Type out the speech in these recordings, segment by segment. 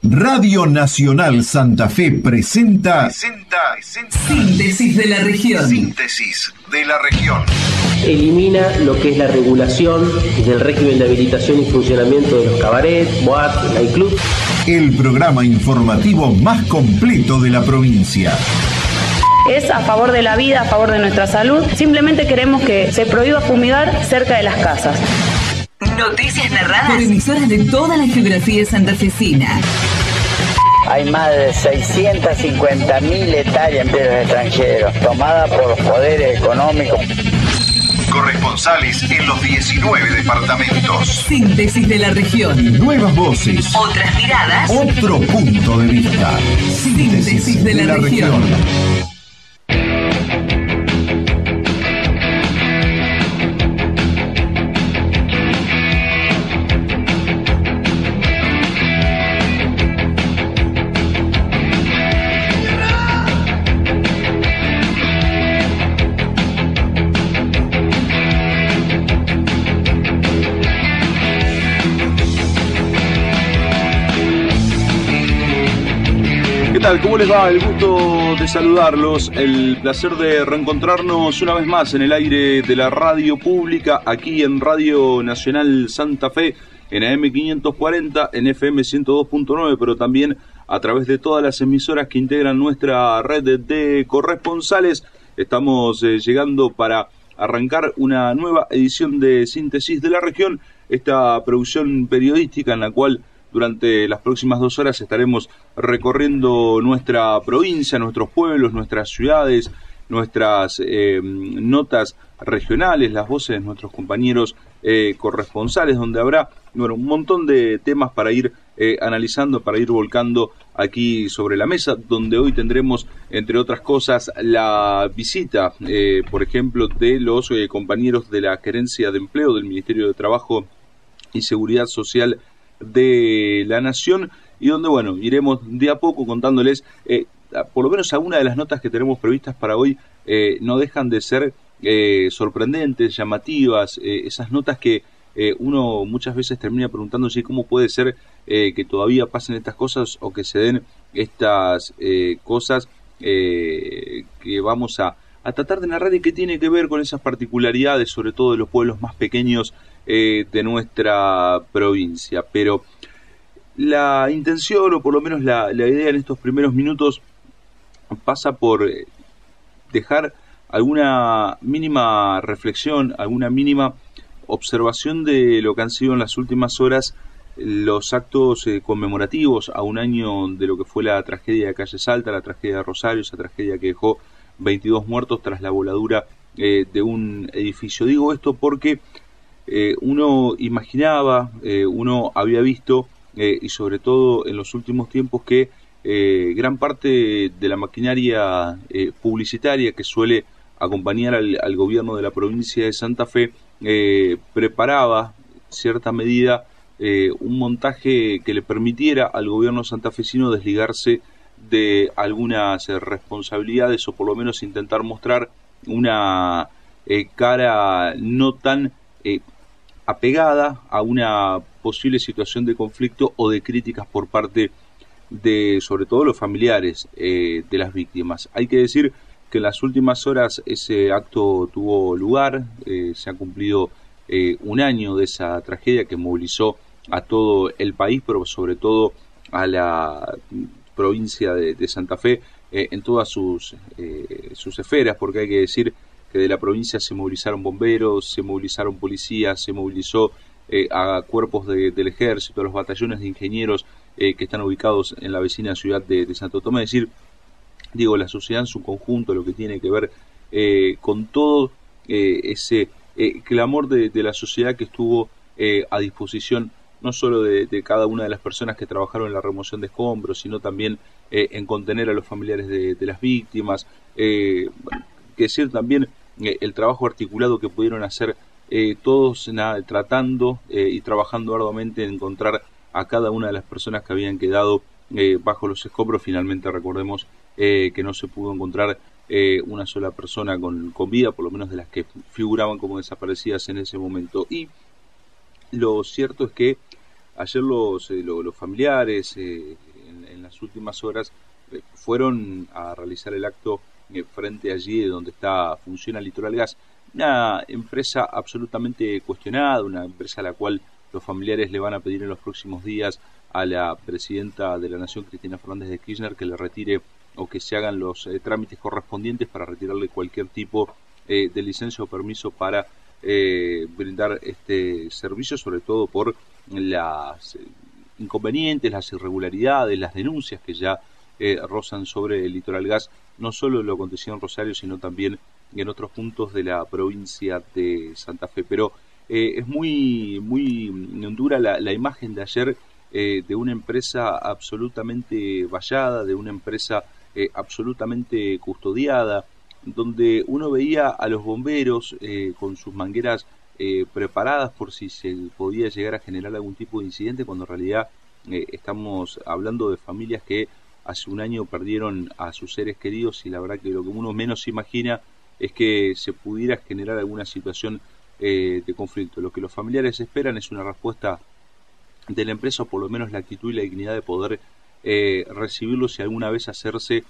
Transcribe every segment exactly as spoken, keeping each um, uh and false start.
Radio Nacional Santa Fe presenta, presenta, presenta Síntesis de la región. Síntesis de la región. Elimina lo que es la regulación del régimen de habilitación y funcionamiento de los cabarets, boates, nightclubs. El programa informativo más completo de la provincia. Es a favor de la vida, a favor de nuestra salud. Simplemente queremos que se prohíba fumigar cerca de las casas. Noticias narradas por emisoras de toda la geografía santafesina. Hay más de seiscientas cincuenta mil hectáreas en tierras extranjeros, tomadas por los poderes económicos. Corresponsales en los diecinueve departamentos. Síntesis de la región. Nuevas voces. Otras miradas. Otro punto de vista. Síntesis, Síntesis de, de la, la región. región. ¿Cómo les va? El gusto de saludarlos, el placer de reencontrarnos una vez más en el aire de la radio pública, aquí en Radio Nacional Santa Fe, en A M quinientos cuarenta, en F M ciento dos punto nueve, pero también a través de todas las emisoras que integran nuestra red de corresponsales. Estamos eh, llegando para arrancar una nueva edición de Síntesis de la Región, esta producción periodística en la cual durante las próximas dos horas estaremos recorriendo nuestra provincia, nuestros pueblos, nuestras ciudades, nuestras eh, notas regionales, las voces de nuestros compañeros eh, corresponsales, donde habrá bueno, un montón de temas para ir eh, analizando, para ir volcando aquí sobre la mesa, donde hoy tendremos, entre otras cosas, la visita, eh, por ejemplo, de los eh, compañeros de la Gerencia de Empleo del Ministerio de Trabajo y Seguridad Social de la Nación, y donde, bueno, iremos de a poco contándoles, eh, por lo menos algunas de las notas que tenemos previstas para hoy, eh, no dejan de ser eh, sorprendentes, llamativas, eh, esas notas que eh, uno muchas veces termina preguntándose cómo puede ser eh, que todavía pasen estas cosas o que se den estas eh, cosas eh, que vamos a, a tratar de narrar y que tiene que ver con esas particularidades, sobre todo de los pueblos más pequeños Eh, de nuestra provincia. Pero la intención, o por lo menos la, la idea en estos primeros minutos, pasa por dejar alguna mínima reflexión, alguna mínima observación de lo que han sido en las últimas horas los actos eh, conmemorativos a un año de lo que fue la tragedia de Calle Salta, la tragedia de Rosario, esa tragedia que dejó veintidós muertos tras la voladura eh, de un edificio. Digo esto porque Eh, uno imaginaba, eh, uno había visto, eh, y sobre todo en los últimos tiempos, que eh, gran parte de la maquinaria eh, publicitaria que suele acompañar al, al gobierno de la provincia de Santa Fe eh, preparaba, cierta medida, eh, un montaje que le permitiera al gobierno santafesino desligarse de algunas eh, responsabilidades, o por lo menos intentar mostrar una eh, cara no tan Eh, apegada a una posible situación de conflicto o de críticas por parte de, sobre todo, los familiares eh, de las víctimas. Hay que decir que en las últimas horas ese acto tuvo lugar, eh, se ha cumplido eh, un año de esa tragedia que movilizó a todo el país, pero sobre todo a la provincia de, de Santa Fe eh, en todas sus, eh, sus esferas, porque hay que decir que de la provincia se movilizaron bomberos, se movilizaron policías, se movilizó eh, a cuerpos de, del ejército, a los batallones de ingenieros eh, que están ubicados en la vecina ciudad de, de Santo Tomé. Es decir, digo, la sociedad en su conjunto, lo que tiene que ver eh, con todo eh, ese eh, clamor de, de la sociedad que estuvo eh, a disposición no solo de, de cada una de las personas que trabajaron en la remoción de escombros, sino también eh, en contener a los familiares de, de las víctimas, eh, que decir también eh, el trabajo articulado que pudieron hacer eh, todos nada, tratando eh, y trabajando arduamente en encontrar a cada una de las personas que habían quedado eh, bajo los escombros. Finalmente recordemos eh, que no se pudo encontrar eh, una sola persona con, con vida, por lo menos de las que figuraban como desaparecidas en ese momento. Y lo cierto es que ayer los, eh, los, los familiares, eh, últimas horas eh, fueron a realizar el acto eh, frente allí donde está funciona Litoral Gas, una empresa absolutamente cuestionada, una empresa a la cual los familiares le van a pedir en los próximos días a la presidenta de la Nación, Cristina Fernández de Kirchner, que le retire o que se hagan los eh, trámites correspondientes para retirarle cualquier tipo eh, de licencia o permiso para eh, brindar este servicio, sobre todo por las eh, inconvenientes, las irregularidades, las denuncias que ya eh, rozan sobre el Litoral Gas, no solo lo acontecido en Rosario, sino también en otros puntos de la provincia de Santa Fe. Pero eh, es muy, muy dura la, la imagen de ayer eh, de una empresa absolutamente vallada, de una empresa eh, absolutamente custodiada, donde uno veía a los bomberos eh, con sus mangueras eh, preparadas por si se podía llegar a generar algún tipo de incidente, cuando en realidad eh, estamos hablando de familias que hace un año perdieron a sus seres queridos, y la verdad que lo que uno menos se imagina es que se pudiera generar alguna situación eh, de conflicto. Lo que los familiares esperan es una respuesta de la empresa, o por lo menos la actitud y la dignidad de poder eh, recibirlos y alguna vez hacerse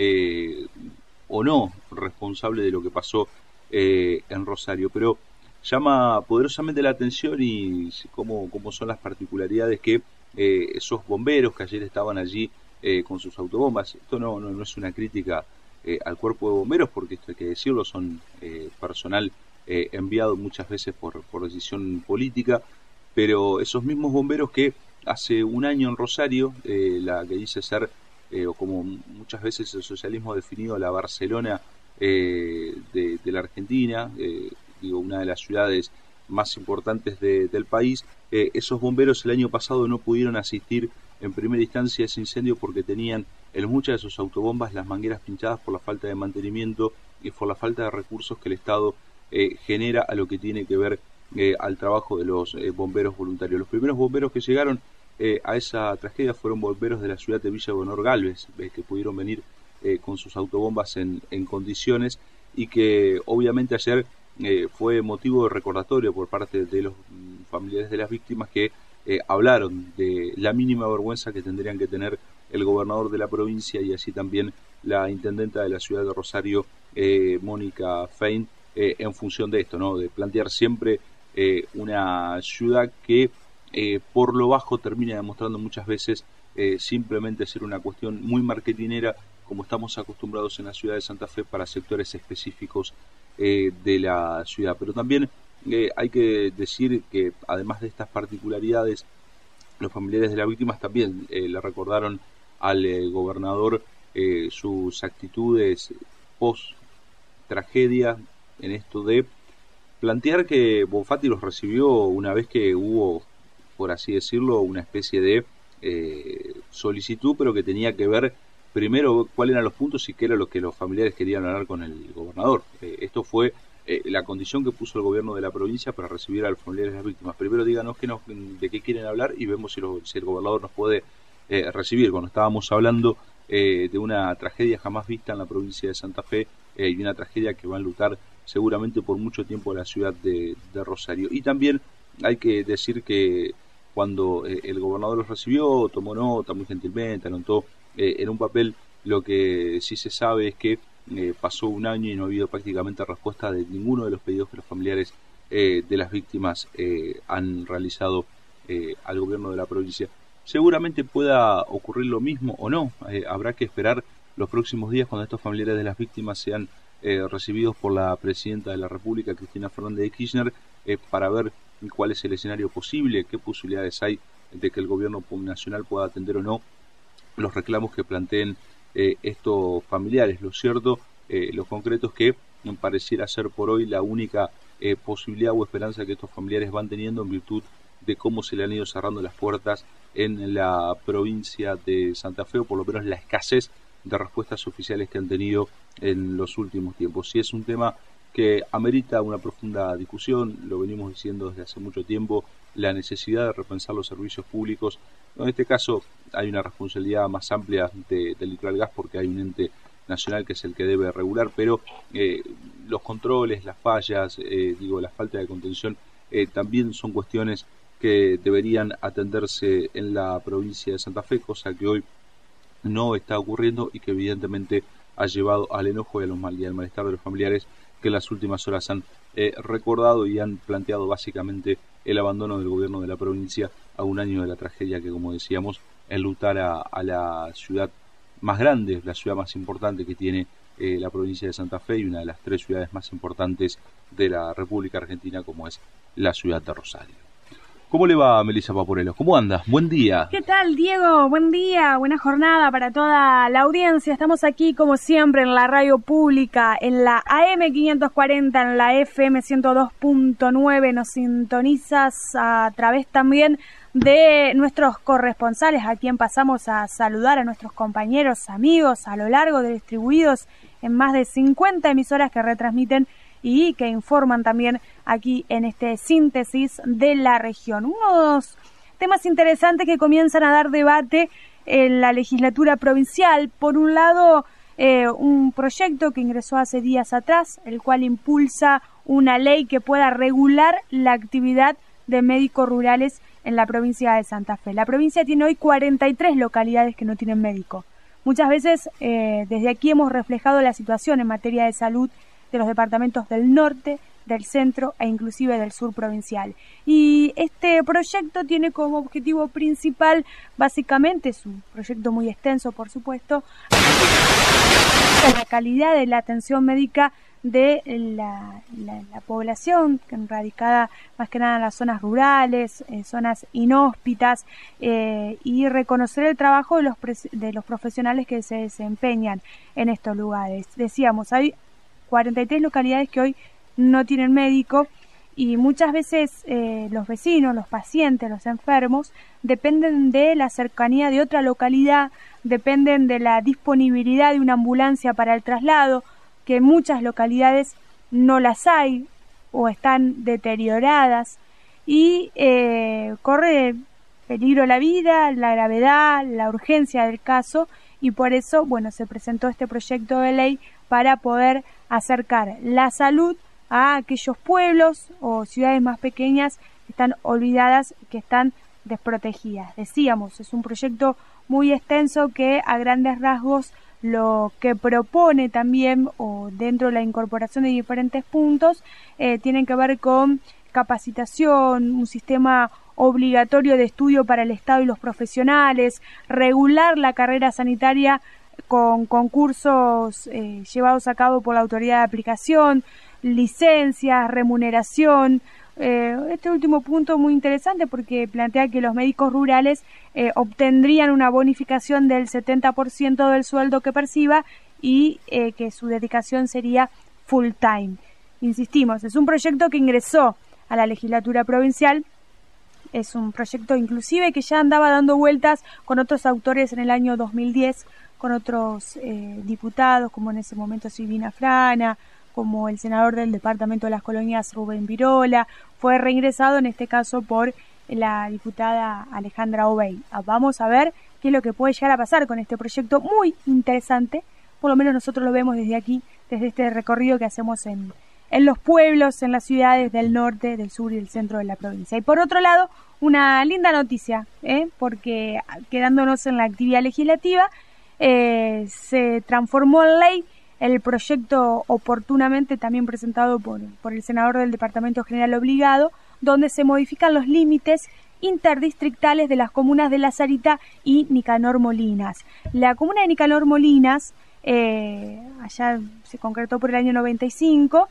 eh, o no responsable de lo que pasó eh, en Rosario. Pero llama poderosamente la atención y cómo, cómo son las particularidades que eh, esos bomberos que ayer estaban allí eh, con sus autobombas. Esto no, no, no es una crítica eh, al cuerpo de bomberos, porque esto hay que decirlo, son eh, personal eh, enviado muchas veces por, por decisión política, pero esos mismos bomberos que hace un año en Rosario, eh, la que dice ser, eh, o como muchas veces el socialismo ha definido, la Barcelona eh, de, de la Argentina, eh, digo, una de las ciudades más importantes de, del país, eh, esos bomberos el año pasado no pudieron asistir en primera instancia a ese incendio porque tenían en muchas de sus autobombas las mangueras pinchadas por la falta de mantenimiento y por la falta de recursos que el Estado eh, genera a lo que tiene que ver eh, al trabajo de los eh, bomberos voluntarios. Los primeros bomberos que llegaron eh, a esa tragedia fueron bomberos de la ciudad de Villa Bonor Galvez, eh, que pudieron venir eh, con sus autobombas en, en condiciones, y que obviamente ayer eh, fue motivo de recordatorio por parte de los mm, familiares de las víctimas, que eh, hablaron de la mínima vergüenza que tendrían que tener el gobernador de la provincia y así también la intendenta de la ciudad de Rosario, eh, Mónica Fein, eh, en función de esto, ¿no? De plantear siempre eh, una ciudad que eh, por lo bajo termina demostrando muchas veces eh, simplemente ser una cuestión muy marketinera, como estamos acostumbrados en la ciudad de Santa Fe para sectores específicos eh, de la ciudad. Pero también eh, hay que decir que además de estas particularidades, los familiares de las víctimas también eh, le recordaron al eh, gobernador eh, sus actitudes post tragedia, en esto de plantear que Bonfatti los recibió una vez que hubo, por así decirlo, una especie de eh, solicitud, pero que tenía que ver primero cuáles eran los puntos y qué era lo que los familiares querían hablar con el gobernador. Eh, esto fue eh, la condición que puso el gobierno de la provincia para recibir a los familiares de las víctimas. Primero díganos que nos, de qué quieren hablar y vemos si, lo, si el gobernador nos puede eh, recibir. Cuando estábamos hablando eh, de una tragedia jamás vista en la provincia de Santa Fe eh, y una tragedia que va a enlutar seguramente por mucho tiempo a la ciudad de, de Rosario. Y también hay que decir que cuando eh, el gobernador los recibió, tomó nota muy gentilmente, anotó eh, en un papel. Lo que sí se sabe es que eh, pasó un año y no ha habido prácticamente respuesta de ninguno de los pedidos que los familiares eh, de las víctimas eh, han realizado eh, al gobierno de la provincia. Seguramente pueda ocurrir lo mismo o no, eh, habrá que esperar los próximos días cuando estos familiares de las víctimas sean eh, recibidos por la presidenta de la República, Cristina Fernández de Kirchner, eh, para ver cuál es el escenario posible, qué posibilidades hay de que el gobierno nacional pueda atender o no los reclamos que planteen eh, estos familiares. Lo cierto, eh, lo concreto es que pareciera ser por hoy la única eh, posibilidad o esperanza que estos familiares van teniendo en virtud de cómo se le han ido cerrando las puertas en la provincia de Santa Fe, o por lo menos la escasez de respuestas oficiales que han tenido en los últimos tiempos. Sí, es un tema que amerita una profunda discusión, lo venimos diciendo desde hace mucho tiempo, la necesidad de repensar los servicios públicos. En este caso hay una responsabilidad más amplia de, del Litoral Gas, porque hay un ente nacional que es el que debe regular, pero eh, los controles, las fallas, eh, digo, la falta de contención, eh, también son cuestiones que deberían atenderse en la provincia de Santa Fe, cosa que hoy no está ocurriendo y que evidentemente ha llevado al enojo y, a los mal, y al malestar de los familiares que en las últimas horas han eh, recordado y han planteado básicamente el abandono del gobierno de la provincia a un año de la tragedia que, como decíamos, enlutara a la ciudad más grande, la ciudad más importante que tiene eh, la provincia de Santa Fe y una de las tres ciudades más importantes de la República Argentina, como es la ciudad de Rosario. ¿Cómo le va, Melissa Paporello? ¿Cómo andas? Buen día. ¿Qué tal, Diego? Buen día, buena jornada para toda la audiencia. Estamos aquí, como siempre, en la radio pública, en la A M quinientos cuarenta, en la F M ciento dos punto nueve. Nos sintonizas a través también de nuestros corresponsales, a quien pasamos a saludar, a nuestros compañeros, amigos, a lo largo de distribuidos en más de cincuenta emisoras que retransmiten y que informan también aquí en este síntesis de la región. Unos temas interesantes que comienzan a dar debate en la legislatura provincial. Por un lado, eh, un proyecto que ingresó hace días atrás, el cual impulsa una ley que pueda regular la actividad de médicos rurales en la provincia de Santa Fe. La provincia tiene hoy cuarenta y tres localidades que no tienen médico. Muchas veces eh, desde aquí hemos reflejado la situación en materia de salud de los departamentos del norte, del centro e inclusive del sur provincial. Y este proyecto tiene como objetivo principal, básicamente, es un proyecto muy extenso, por supuesto, la calidad de la atención médica de la, la, la población radicada más que nada en las zonas rurales, eh, zonas inhóspitas, eh, y reconocer el trabajo de los, de los profesionales que se desempeñan en estos lugares. Decíamos, hay cuarenta y tres localidades que hoy no tienen médico y muchas veces eh, los vecinos, los pacientes, los enfermos dependen de la cercanía de otra localidad, dependen de la disponibilidad de una ambulancia para el traslado, que en muchas localidades no las hay o están deterioradas y eh, corre peligro la vida, la gravedad, la urgencia del caso y por eso, bueno, se presentó este proyecto de ley para poder acercar la salud a aquellos pueblos o ciudades más pequeñas que están olvidadas, que están desprotegidas. Decíamos, es un proyecto muy extenso que a grandes rasgos lo que propone también, o dentro de la incorporación de diferentes puntos, eh, tienen que ver con capacitación, un sistema obligatorio de estudio para el Estado y los profesionales, regular la carrera sanitaria con concursos eh, llevados a cabo por la autoridad de aplicación, licencias, remuneración. Eh, este último punto muy interesante porque plantea que los médicos rurales eh, obtendrían una bonificación del setenta por ciento del sueldo que perciba y eh, que su dedicación sería full time. Insistimos, es un proyecto que ingresó a la legislatura provincial, es un proyecto inclusive que ya andaba dando vueltas con otros autores en el año dos mil diez, con otros eh, diputados, como en ese momento Silvina Frana, como el senador del departamento de las colonias Rubén Virola, fue reingresado en este caso por la diputada Alejandra Obey. Vamos a ver qué es lo que puede llegar a pasar con este proyecto muy interesante, por lo menos nosotros lo vemos desde aquí, desde este recorrido que hacemos en, en los pueblos, en las ciudades del norte, del sur y del centro de la provincia. Y por otro lado, una linda noticia, ¿eh? porque quedándonos en la actividad legislativa, eh, se transformó en ley el proyecto oportunamente también presentado por, por el senador del Departamento General Obligado, donde se modifican los límites interdistrictales de las comunas de La Sarita y Nicanor Molinas. La comuna de Nicanor Molinas, eh, allá se concretó por el año noventa y cinco,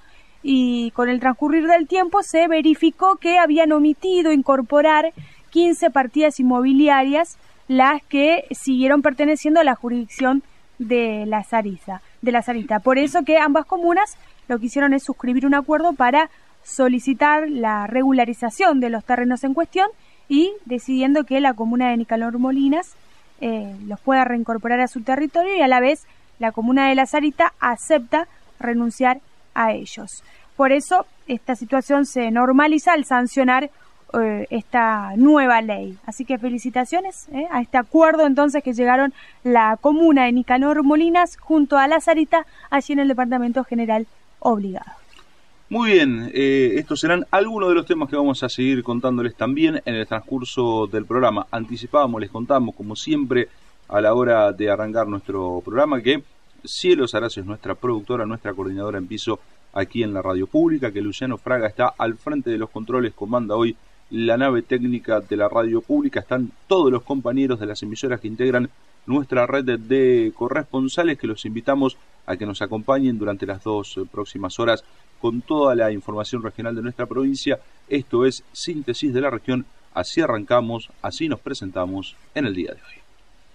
y con el transcurrir del tiempo se verificó que habían omitido incorporar quince partidas inmobiliarias, las que siguieron perteneciendo a la jurisdicción de La Sarita. de la Sarita. Por eso que ambas comunas lo que hicieron es suscribir un acuerdo para solicitar la regularización de los terrenos en cuestión y decidiendo que la comuna de Nicanor Molinas eh, los pueda reincorporar a su territorio y a la vez la comuna de La Sarita acepta renunciar a ellos. Por eso esta situación se normaliza al sancionar eh, esta nueva ley. Así que felicitaciones eh, a este acuerdo entonces que llegaron la comuna de Nicanor Molinas junto a La Sarita, allí en el Departamento General Obligado. Muy bien, eh, estos serán algunos de los temas que vamos a seguir contándoles también en el transcurso del programa. Anticipábamos, les contamos, como siempre, a la hora de arrancar nuestro programa, que Cielo Saraz es nuestra productora, nuestra coordinadora en piso aquí en la radio pública, que Luciano Fraga está al frente de los controles, comanda hoy la nave técnica de la radio pública. Están todos los compañeros de las emisoras que integran nuestra red de corresponsales, que los invitamos a que nos acompañen durante las dos próximas horas con toda la información regional de nuestra provincia. Esto es Síntesis de la Región. Así arrancamos, así nos presentamos en el día de hoy.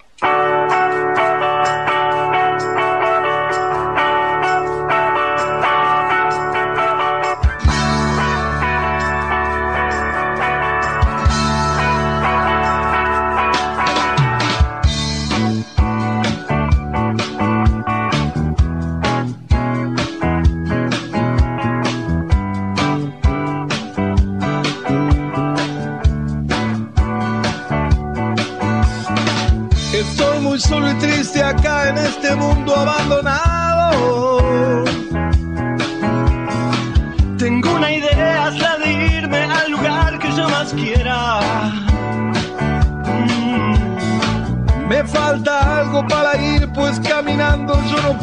Solo y triste acá en este mundo abandonado. Tengo una idea, es la de irme al lugar que yo más quiera. Mm. Me falta algo para ir, pues caminando yo no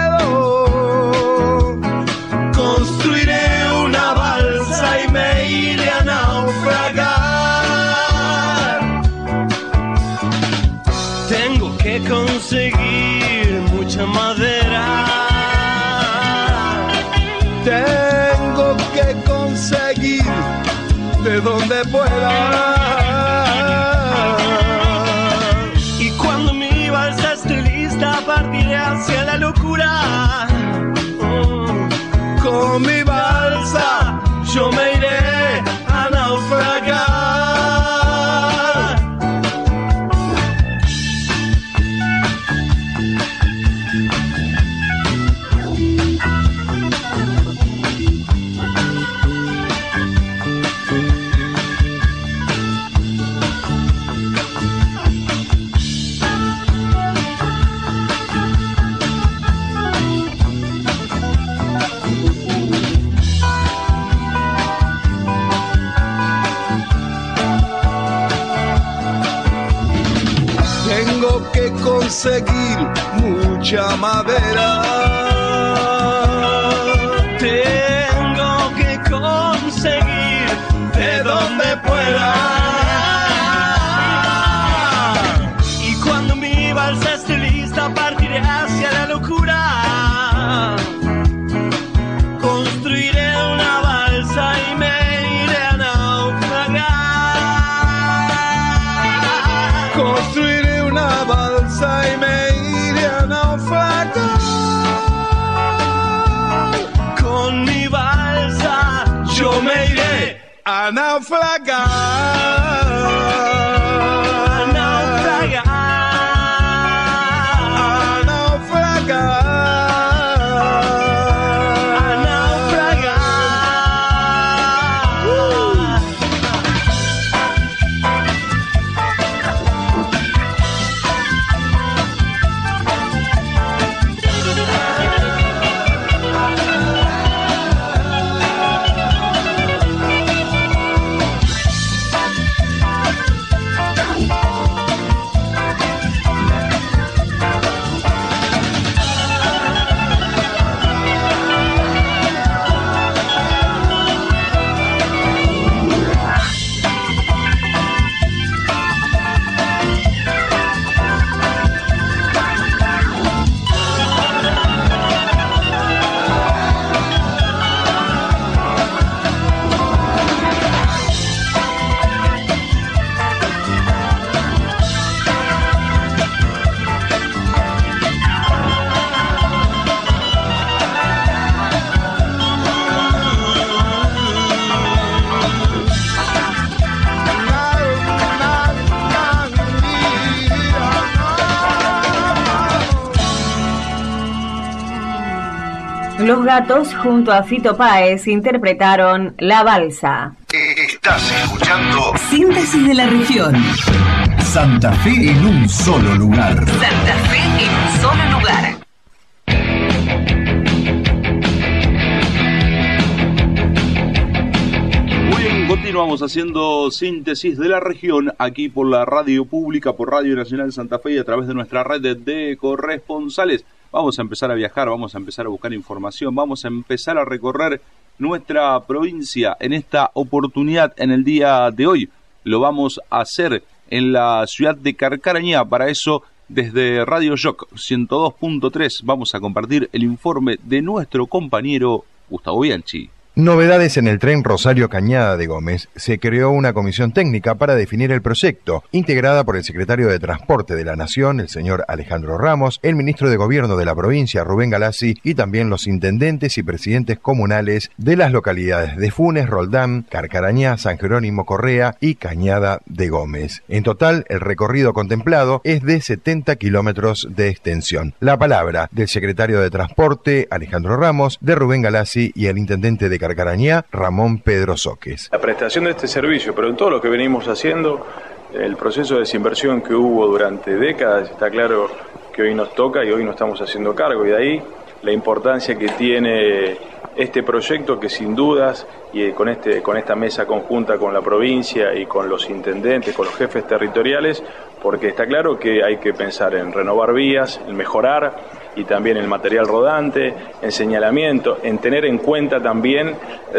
puedo. Construiré una balsa y me iré a naufragar. Que conseguir mucha madera. Tengo que conseguir de donde pueda. Y cuando mi balsa esté lista, partiré hacia la locura. Oh, con mi balsa yo me iré a naufragar. Conseguir mucha madera. Tengo que conseguir de donde pueda. Y cuando mi balsa esté lista, partiré hacia la locura. Construiré una balsa y me iré a naufragar. Construiré una balsa y me iré a naufragar. Con mi balsa yo me iré a naufragar. A naufragar. A naufragar. A naufragar. Uh. Los Gatos junto a Fito Páez interpretaron La Balsa. Estás escuchando Síntesis de la Región. Santa Fe en un solo lugar. Santa Fe en un solo lugar. Muy bien, continuamos. vamos haciendo síntesis de la región aquí por la radio pública, por Radio Nacional Santa Fe y a través de nuestra red de corresponsales. Vamos a empezar a viajar, vamos a empezar a buscar información, vamos a empezar a recorrer nuestra provincia en esta oportunidad en el día de hoy. Lo vamos a hacer en la ciudad de Carcarañá. Para eso, desde Radio Shock ciento dos punto tres vamos a compartir el informe de nuestro compañero Gustavo Bianchi. Novedades en el tren Rosario Cañada de Gómez. Se creó una comisión técnica para definir el proyecto, integrada por el secretario de Transporte de la Nación, el señor Alejandro Ramos, el ministro de Gobierno de la provincia, Rubén Galassi, y también los intendentes y presidentes comunales de las localidades de Funes, Roldán, Carcarañá, San Jerónimo Correa y Cañada de Gómez. En total, el recorrido contemplado es de setenta kilómetros de extensión. La palabra del secretario de Transporte, Alejandro Ramos, de Rubén Galassi y el intendente de Carcarañá, Ramón Pedro Soques. La prestación de este servicio, pero en todo lo que venimos haciendo, el proceso de desinversión que hubo durante décadas, está claro que hoy nos toca y hoy nos estamos haciendo cargo, y de ahí la importancia que tiene este proyecto, que sin dudas, y con, este, con esta mesa conjunta con la provincia y con los intendentes, con los jefes territoriales, porque está claro que hay que pensar en renovar vías, en mejorar, y también el material rodante, en señalamiento, en tener en cuenta también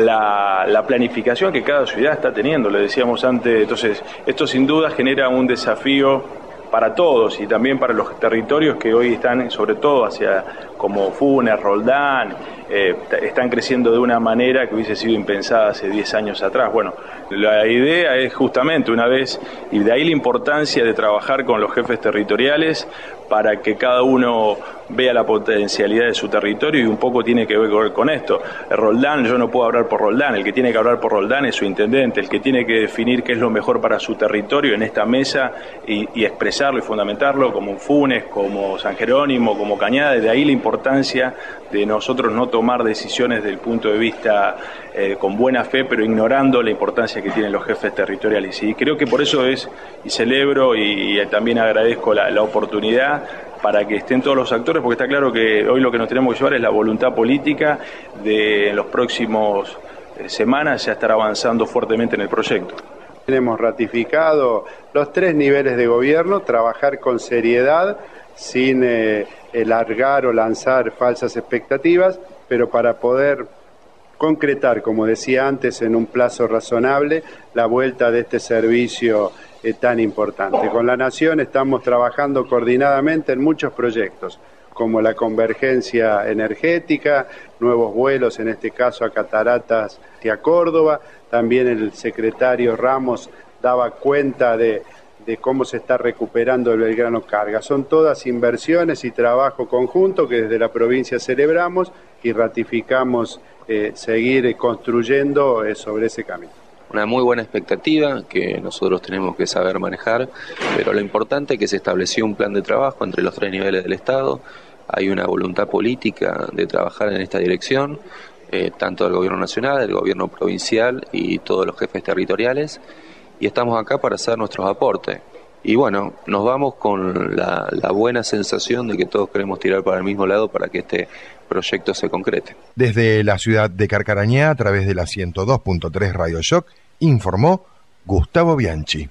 la, la planificación que cada ciudad está teniendo, le decíamos antes. Entonces, esto sin duda genera un desafío para todos y también para los territorios que hoy están, sobre todo hacia como Funes, Roldán, eh, están creciendo de una manera que hubiese sido impensada hace diez años atrás. Bueno, la idea es justamente una vez, y de ahí la importancia de trabajar con los jefes territoriales para que cada uno vea la potencialidad de su territorio, y un poco tiene que ver con esto. Roldán, yo no puedo hablar por Roldán, el que tiene que hablar por Roldán es su intendente, el que tiene que definir qué es lo mejor para su territorio en esta mesa y, y expresarlo y fundamentarlo, como Funes, como San Jerónimo, como Cañada. De ahí la importancia de nosotros no tomar decisiones desde el punto de vista eh, con buena fe, pero ignorando la importancia que tienen los jefes territoriales. Y creo que por eso es, y celebro y, y también agradezco la, la oportunidad para que estén todos los actores, porque está claro que hoy lo que nos tenemos que llevar es la voluntad política de en los próximos eh, semanas ya estar avanzando fuertemente en el proyecto. Hemos ratificado los tres niveles de gobierno, trabajar con seriedad, sin eh, largar o lanzar falsas expectativas, pero para poder concretar, como decía antes, en un plazo razonable, la vuelta de este servicio eh, tan importante. Con la Nación estamos trabajando coordinadamente en muchos proyectos, como la convergencia energética, nuevos vuelos, en este caso a Cataratas y a Córdoba. También el secretario Ramos daba cuenta de, de cómo se está recuperando el Belgrano Carga. Son todas inversiones y trabajo conjunto que desde la provincia celebramos y ratificamos eh, seguir construyendo eh, sobre ese camino. Una muy buena expectativa que nosotros tenemos que saber manejar, pero lo importante es que se estableció un plan de trabajo entre los tres niveles del Estado. Hay una voluntad política de trabajar en esta dirección, eh, tanto del gobierno nacional, del gobierno provincial y todos los jefes territoriales, y estamos acá para hacer nuestros aportes. Y bueno, nos vamos con la, la buena sensación de que todos queremos tirar para el mismo lado para que este proyecto se concrete. Desde la ciudad de Carcarañá, a través de la ciento dos punto tres Radio Shock, informó Gustavo Bianchi.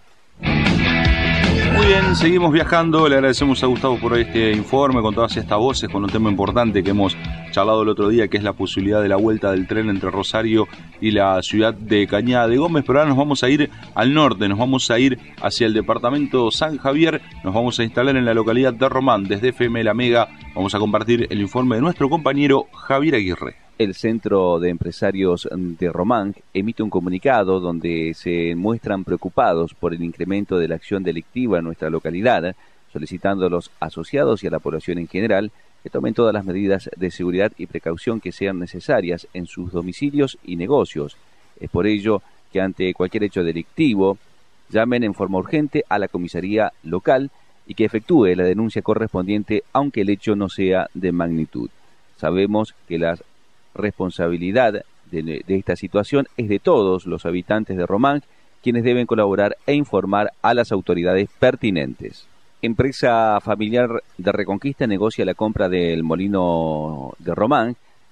Muy bien, seguimos viajando. Le agradecemos a Gustavo por este informe con todas estas voces, con un tema importante que hemos charlado el otro día, que es la posibilidad de la vuelta del tren entre Rosario y la ciudad de Cañada de Gómez. Pero ahora nos vamos a ir al norte, nos vamos a ir hacia el departamento San Javier, nos vamos a instalar en la localidad de Román. Desde F M La Mega vamos a compartir el informe de nuestro compañero Javier Aguirre. El Centro de Empresarios de Román emite un comunicado donde se muestran preocupados por el incremento de la acción delictiva en nuestra localidad, solicitando a los asociados y a la población en general que tomen todas las medidas de seguridad y precaución que sean necesarias en sus domicilios y negocios. Es por ello que ante cualquier hecho delictivo llamen en forma urgente a la comisaría local y que efectúe la denuncia correspondiente aunque el hecho no sea de magnitud. Sabemos que la responsabilidad de, de esta situación es de todos los habitantes de Román, quienes deben colaborar e informar a las autoridades pertinentes. Empresa familiar de Reconquista negocia la compra del molino de Román,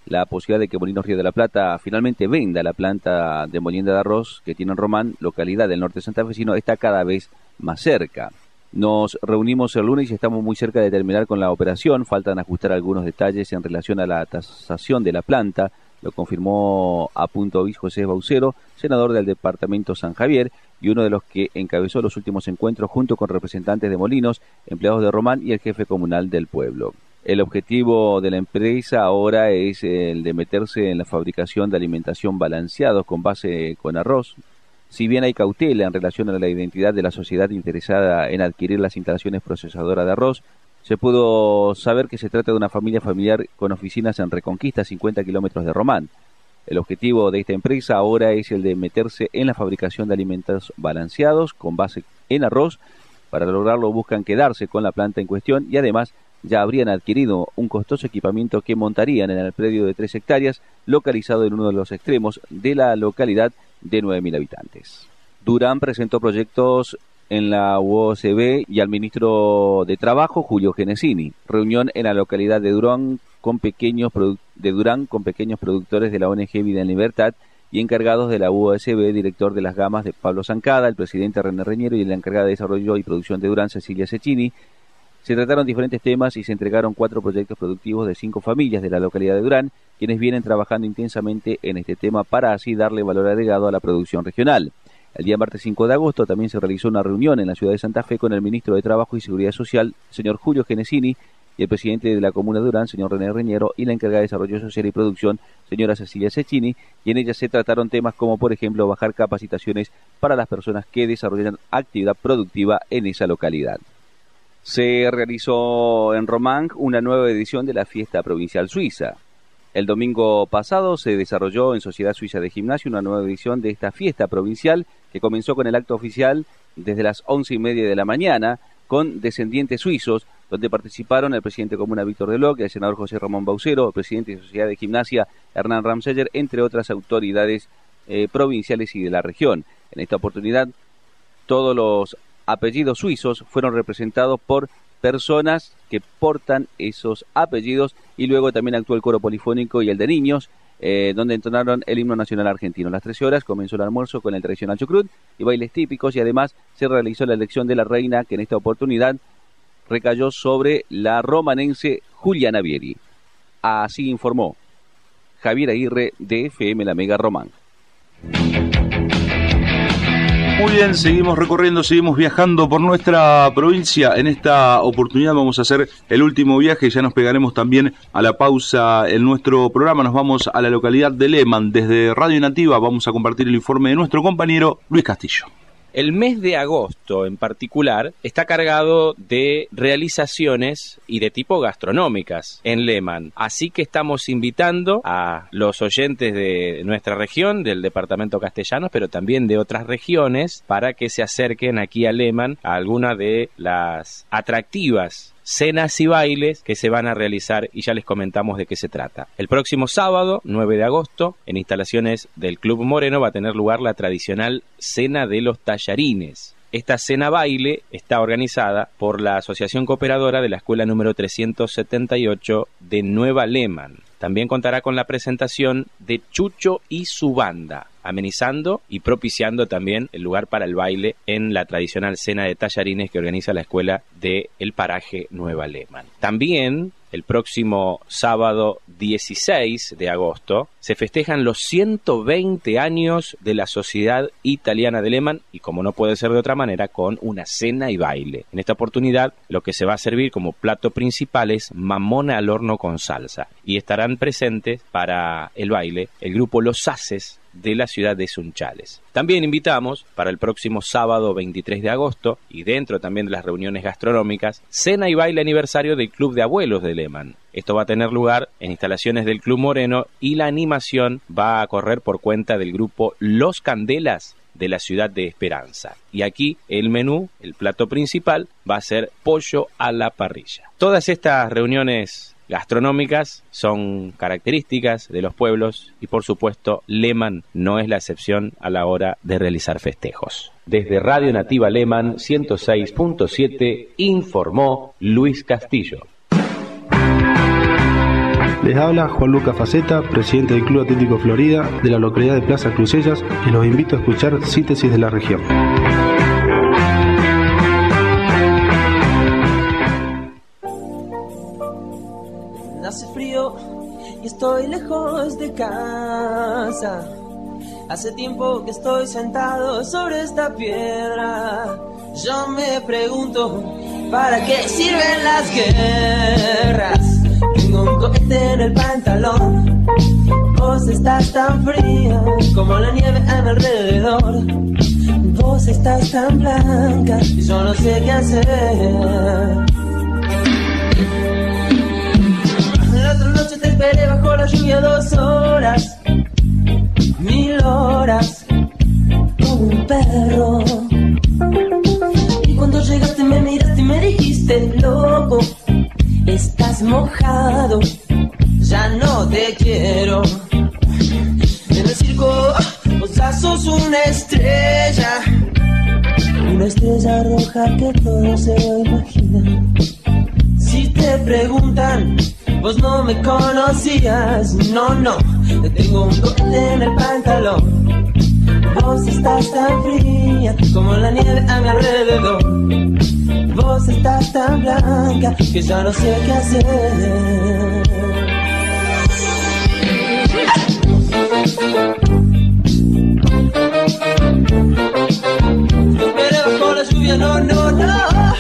la posibilidad de que Molinos Río de la Plata finalmente venda la planta de molienda de arroz que tiene en Román, localidad del norte santafesino, está cada vez más cerca. Nos reunimos el lunes y estamos muy cerca de terminar con la operación. Faltan ajustar algunos detalles en relación a la tasación de la planta. Lo confirmó a punto vis José Baucero, senador del departamento San Javier, y uno de los que encabezó los últimos encuentros junto con representantes de Molinos, empleados de Román y el jefe comunal del pueblo. El objetivo de la empresa ahora es el de meterse en la fabricación de alimentación balanceados con base con arroz. Si bien hay cautela en relación a la identidad de la sociedad interesada en adquirir las instalaciones procesadoras de arroz, se pudo saber que se trata de una familia familiar con oficinas en Reconquista, cincuenta kilómetros de Román. El objetivo de esta empresa ahora es el de meterse en la fabricación de alimentos balanceados con base en arroz. Para lograrlo buscan quedarse con la planta en cuestión y además ya habrían adquirido un costoso equipamiento que montarían en el predio de tres hectáreas, localizado en uno de los extremos de la localidad de nueve mil habitantes. Durán presentó proyectos en la U O C B y al ministro de Trabajo, Julio Genesini. Reunión en la localidad de Durán con pequeños produ- de Durán con pequeños productores de la O N G Vida en Libertad y encargados de la U O C B, director de las gamas de Pablo Zancada, el presidente René Reñero y la encargada de Desarrollo y Producción de Durán, Cecilia Cecchini. Se trataron diferentes temas y se entregaron cuatro proyectos productivos de cinco familias de la localidad de Durán, quienes vienen trabajando intensamente en este tema para así darle valor agregado a la producción regional. El día martes cinco de agosto también se realizó una reunión en la ciudad de Santa Fe con el ministro de Trabajo y Seguridad Social, señor Julio Genesini, y el presidente de la comuna de Durán, señor René Reñero, y la encargada de Desarrollo Social y Producción, señora Cecilia Cecchini, y en ella se trataron temas como, por ejemplo, bajar capacitaciones para las personas que desarrollan actividad productiva en esa localidad. Se realizó en Román una nueva edición de la Fiesta Provincial Suiza. El domingo pasado se desarrolló en Sociedad Suiza de Gimnasio una nueva edición de esta fiesta provincial que comenzó con el acto oficial desde las once y media de la mañana con descendientes suizos, donde participaron el presidente comuna Víctor Deloc, el senador José Ramón Baucero, el presidente de Sociedad de Gimnasia Hernán Ramseyer, entre otras autoridades eh, provinciales y de la región. En esta oportunidad, todos los apellidos suizos fueron representados por personas que portan esos apellidos y luego también actuó el coro polifónico y el de niños, eh, donde entonaron el himno nacional argentino. A las trece horas comenzó el almuerzo con el tradicional chucrut y bailes típicos y además se realizó la elección de la reina, que en esta oportunidad recayó sobre la romanense Juliana Vieri. Así informó Javier Aguirre de F M La Mega Román. Muy bien, seguimos recorriendo, seguimos viajando por nuestra provincia. En esta oportunidad vamos a hacer el último viaje, ya nos pegaremos también a la pausa en nuestro programa. Nos vamos a la localidad de Lehmann. Desde Radio Nativa vamos a compartir el informe de nuestro compañero Luis Castillo. El mes de agosto en particular está cargado de realizaciones y de tipo gastronómicas en Lehmann. Así que estamos invitando a los oyentes de nuestra región, del departamento castellano, pero también de otras regiones, para que se acerquen aquí a Lehmann a alguna de las atractivas cenas y bailes que se van a realizar y ya les comentamos de qué se trata. El próximo sábado, nueve de agosto, en instalaciones del Club Moreno va a tener lugar la tradicional Cena de los Tallarines. Esta cena baile está organizada por la Asociación Cooperadora de la Escuela número trescientos setenta y ocho de Nueva Lehmann. También contará con la presentación de Chucho y su banda, amenizando y propiciando también el lugar para el baile en la tradicional cena de tallarines que organiza la escuela de El Paraje Nueva Lehmann. También el próximo sábado dieciséis de agosto se festejan los ciento veinte años de la Sociedad Italiana de Lehmann y, como no puede ser de otra manera, con una cena y baile. En esta oportunidad lo que se va a servir como plato principal es mamona al horno con salsa y estarán presentes para el baile el grupo Los Haces de la ciudad de Sunchales. También invitamos para el próximo sábado veintitrés de agosto y dentro también de las reuniones gastronómicas, cena y baile aniversario del Club de Abuelos de Lehmann. Esto va a tener lugar en instalaciones del Club Moreno y la animación va a correr por cuenta del grupo Los Candelas de la ciudad de Esperanza. Y aquí el menú, el plato principal, va a ser pollo a la parrilla. Todas estas reuniones gastronómicas son características de los pueblos y, por supuesto, Lehmann no es la excepción a la hora de realizar festejos. Desde Radio Nativa Lehmann ciento seis punto siete informó Luis Castillo. Les habla Juan Lucas Faceta, presidente del Club Atlético Florida de la localidad de Plaza Crucellas, y los invito a escuchar Síntesis de la Región. Hace frío y estoy lejos de casa. Hace tiempo que estoy sentado sobre esta piedra. Yo me pregunto, ¿para qué sirven las guerras? Tengo un cohete en el pantalón. Vos estás tan fría como la nieve a mi alrededor. Vos estás tan blanca y yo no sé qué hacer. La otra noche te esperé bajo la lluvia dos horas, mil horas, como un perro. Y cuando llegaste me miraste y me dijiste, loco, estás mojado, ya no te quiero. En el circo vos ya sos una estrella, una estrella roja que todo se va a imaginar. Si te preguntan, vos no me conocías, no, no, te tengo un cohete en el pantalón. Vos estás tan fría como la nieve a mi alrededor. Vos estás tan blanca que ya no sé qué hacer. Te esperé bajo la lluvia, no, no, no.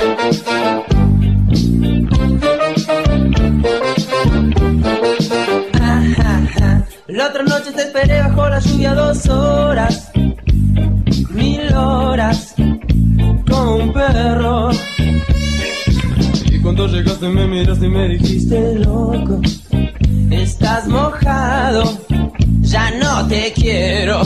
La otra noche te esperé bajo la lluvia dos horas, mil horas, como un perro. Y cuando llegaste me miraste y me dijiste, loco, estás mojado, ya no te quiero.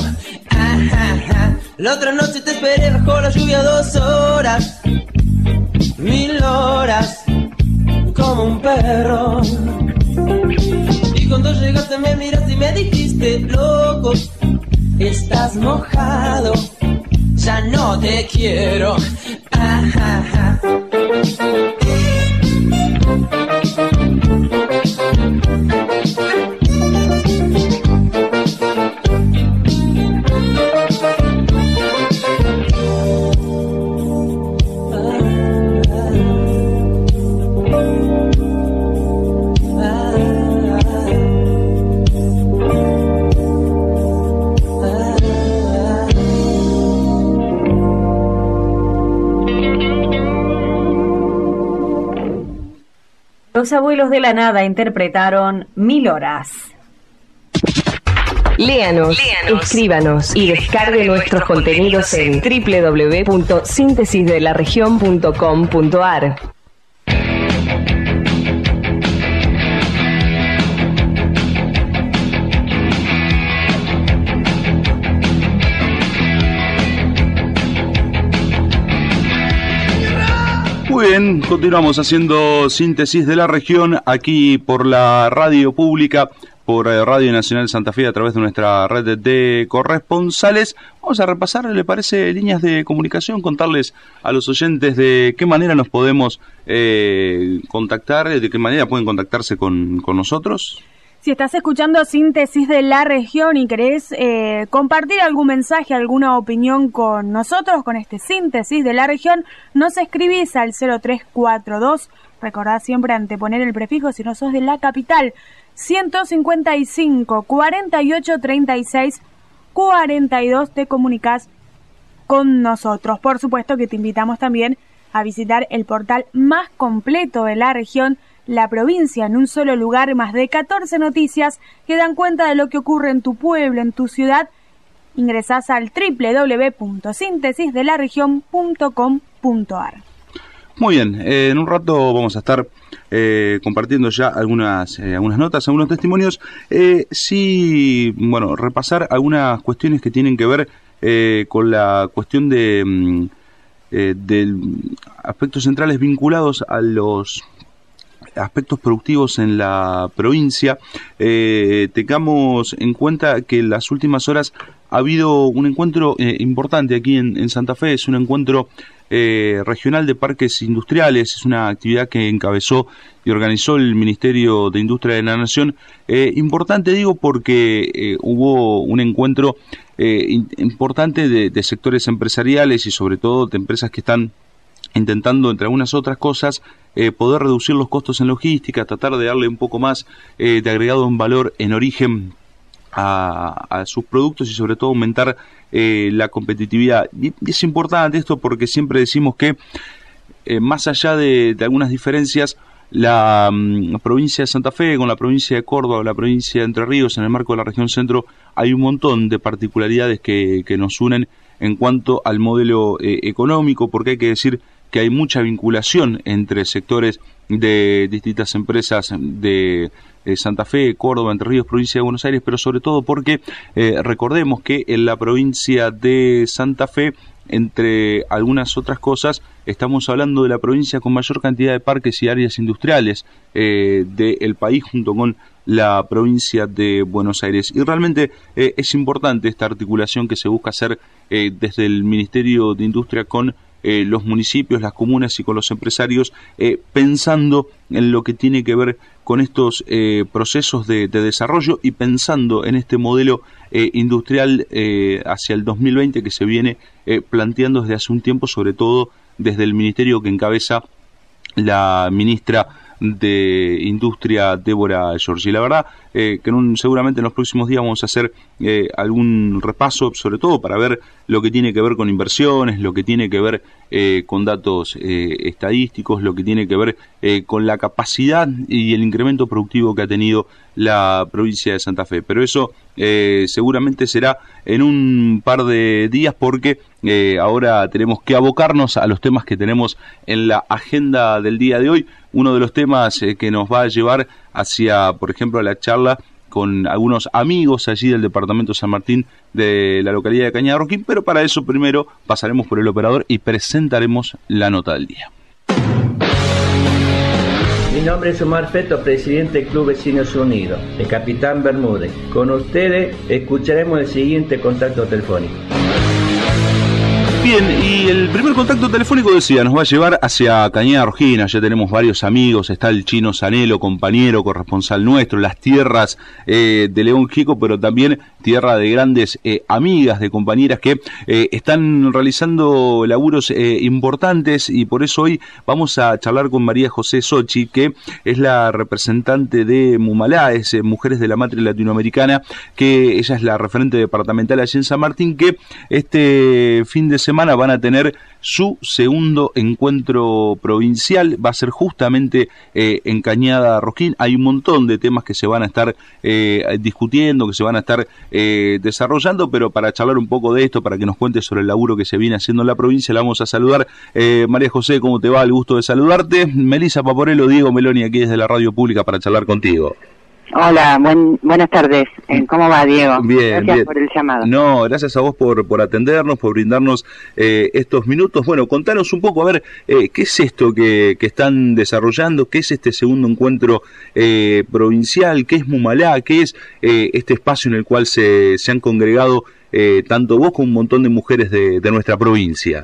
La otra noche te esperé bajo la lluvia dos horas, mil horas, como un perro. Y cuando llegaste me miraste y me dijiste, loco, estás mojado, ya no te quiero. Ah, ah, ah. Los Abuelos de la Nada interpretaron Mil Horas. Léanos, Léanos, escríbanos y descargue nuestros contenidos en doble u doble u doble u punto síntesis de la región punto com punto a r. Muy bien, continuamos haciendo Síntesis de la Región aquí por la radio pública, por Radio Nacional Santa Fe a través de nuestra red de corresponsales. Vamos a repasar, ¿le parece?, líneas de comunicación, contarles a los oyentes de qué manera nos podemos eh, contactar, de qué manera pueden contactarse con, con nosotros. Si estás escuchando Síntesis de la Región y querés eh, compartir algún mensaje, alguna opinión con nosotros, con este Síntesis de la Región, nos escribís al cero tres cuatro dos, recordá siempre anteponer el prefijo si no sos de la capital, ciento cincuenta y cinco, cuarenta y ocho, treinta y seis, cuarenta y dos, te comunicás con nosotros. Por supuesto que te invitamos también a visitar el portal más completo de la región, La Provincia, en un solo lugar, más de catorce noticias que dan cuenta de lo que ocurre en tu pueblo, en tu ciudad. Ingresás al doble u doble u doble u punto síntesis de la región punto com punto a r. Muy bien, eh, en un rato vamos a estar eh, compartiendo ya algunas eh, algunas notas, algunos testimonios. Eh, sí, bueno, repasar algunas cuestiones que tienen que ver eh, con la cuestión de, mm, eh, de aspectos centrales vinculados a los aspectos productivos en la provincia. Eh, tengamos en cuenta que en las últimas horas ha habido un encuentro eh, importante aquí en, en Santa Fe, es un encuentro eh, regional de parques industriales, es una actividad que encabezó y organizó el Ministerio de Industria de la Nación. Eh, importante digo porque eh, hubo un encuentro eh, in, importante de, de sectores empresariales y sobre todo de empresas que están intentando, entre algunas otras cosas, eh, poder reducir los costos en logística, tratar de darle un poco más eh, de agregado en valor en origen a, a sus productos y sobre todo aumentar eh, la competitividad. Y, y es importante esto porque siempre decimos que eh, más allá de, de algunas diferencias, la, um, la provincia de Santa Fe con la provincia de Córdoba, la provincia de Entre Ríos, en el marco de la región centro, hay un montón de particularidades que, que nos unen en cuanto al modelo eh, económico, porque hay que decir que hay mucha vinculación entre sectores de distintas empresas de eh, Santa Fe, Córdoba, Entre Ríos, provincia de Buenos Aires, pero sobre todo porque eh, recordemos que en la provincia de Santa Fe, entre algunas otras cosas, estamos hablando de la provincia con mayor cantidad de parques y áreas industriales eh, del país, junto con la provincia de Buenos Aires. Y realmente eh, es importante esta articulación que se busca hacer eh, desde el Ministerio de Industria con eh, los municipios, las comunas y con los empresarios, eh, pensando en lo que tiene que ver con estos eh, procesos de, de desarrollo y pensando en este modelo eh, industrial eh, hacia el dos mil veinte que se viene eh, planteando desde hace un tiempo, sobre todo desde el ministerio que encabeza la ministra de Industria, Débora Giorgi. La verdad eh, que en un, seguramente en los próximos días vamos a hacer eh, algún repaso, sobre todo para ver lo que tiene que ver con inversiones, lo que tiene que ver eh, con datos eh, estadísticos, lo que tiene que ver eh, con la capacidad y el incremento productivo que ha tenido la provincia de Santa Fe. Pero eso eh, seguramente será en un par de días porque eh, ahora tenemos que abocarnos a los temas que tenemos en la agenda del día de hoy. Uno de los temas eh, que nos va a llevar hacia, por ejemplo, la charla con algunos amigos allí del departamento San Martín de la localidad de Cañada Rosquín, pero para eso primero pasaremos por el operador y presentaremos la nota del día. Mi nombre es Omar Feto, presidente del Club Vecinos Unidos, el Capitán Bermúdez. Con ustedes escucharemos el siguiente contacto telefónico. Bien, y el primer contacto telefónico, decía, nos va a llevar hacia Cañada Rosquín. Ya tenemos varios amigos, está el Chino Zanelo, compañero, corresponsal nuestro, las tierras eh, de León Gieco, pero también tierra de grandes eh, amigas, de compañeras que eh, están realizando laburos eh, importantes, y por eso hoy vamos a charlar con María José Sochi, que es la representante de Mumalá, es eh, Mujeres de la Matriz Latinoamericana, que ella es la referente departamental allí en San Martín, que este fin de semana semana van a tener su segundo encuentro provincial, va a ser justamente eh, en Cañada Rosquín. Hay un montón de temas que se van a estar eh, discutiendo, que se van a estar eh, desarrollando, pero para charlar un poco de esto, para que nos cuente sobre el laburo que se viene haciendo en la provincia, la vamos a saludar. eh, María José, ¿cómo te va? El gusto de saludarte. Melissa Paporello, Diego Meloni, aquí desde la radio pública para charlar contigo. Hola, buen, buenas tardes. ¿Cómo va, Diego? Bien, gracias bien. por el llamado. No, gracias a vos por, por atendernos, por brindarnos eh, estos minutos. Bueno, contanos un poco, a ver, eh, ¿qué es esto que, que están desarrollando? ¿Qué es este segundo encuentro eh, provincial? ¿Qué es Mumalá? ¿Qué es eh, este espacio en el cual se, se han congregado eh, tanto vos como un montón de mujeres de, de nuestra provincia?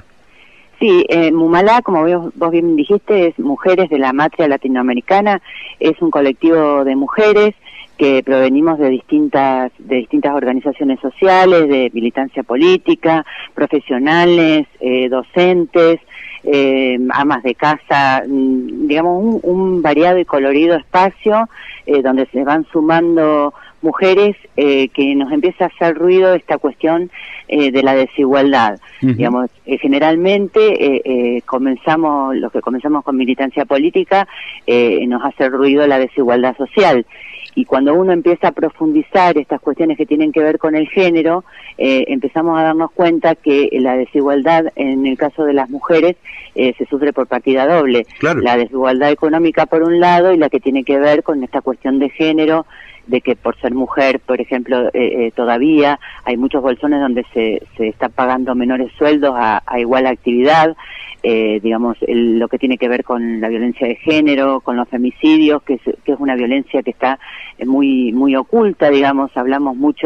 Sí, eh, Mumalá, como vos, vos bien dijiste, es Mujeres de la Matriz Latinoamericana, es un colectivo de mujeres que provenimos de distintas de distintas organizaciones sociales, de militancia política, profesionales, eh, docentes, eh, amas de casa, digamos un, un variado y colorido espacio eh, donde se van sumando mujeres eh, que nos empieza a hacer ruido esta cuestión eh, de la desigualdad. Uh-huh. Digamos, eh, generalmente eh, eh, comenzamos, los que comenzamos con militancia política, eh, nos hace ruido la desigualdad social. Y cuando uno empieza a profundizar estas cuestiones que tienen que ver con el género, eh, empezamos a darnos cuenta que la desigualdad en el caso de las mujeres eh, se sufre por partida doble. Claro. La desigualdad económica por un lado y la que tiene que ver con esta cuestión de género, de que por ser mujer, por ejemplo, eh, eh, todavía hay muchos bolsones donde se, se está pagando menores sueldos a, a igual actividad. Eh, digamos, el, lo que tiene que ver con la violencia de género, con los femicidios, que es, que es una violencia que está muy muy oculta, digamos, hablamos mucho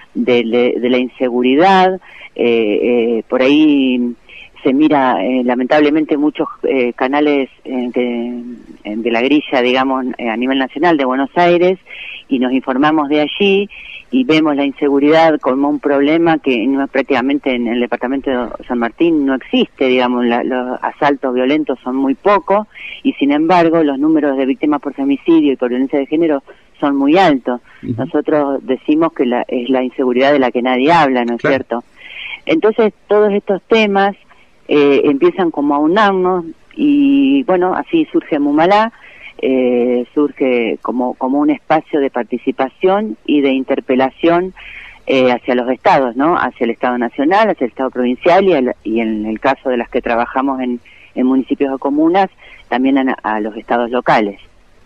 de, de, de la inseguridad, eh, eh, por ahí se mira eh, lamentablemente muchos eh, canales eh, de, de la grilla, digamos, eh, a nivel nacional de Buenos Aires, y nos informamos de allí y vemos la inseguridad como un problema que no, prácticamente en el departamento de San Martín no existe, digamos, la, los asaltos violentos son muy pocos, y sin embargo los números de víctimas por femicidio y por violencia de género son muy altos. Uh-huh. Nosotros decimos que la, es la inseguridad de la que nadie habla, ¿no es claro. cierto? Entonces todos estos temas eh, empiezan como a unarnos, y bueno, así surge Mumalá. Eh, surge como, como un espacio de participación y de interpelación eh, hacia los estados, ¿no? Hacia el Estado Nacional, hacia el Estado Provincial y, el, y en el caso de las que trabajamos en, en municipios o comunas, también a, a los estados locales.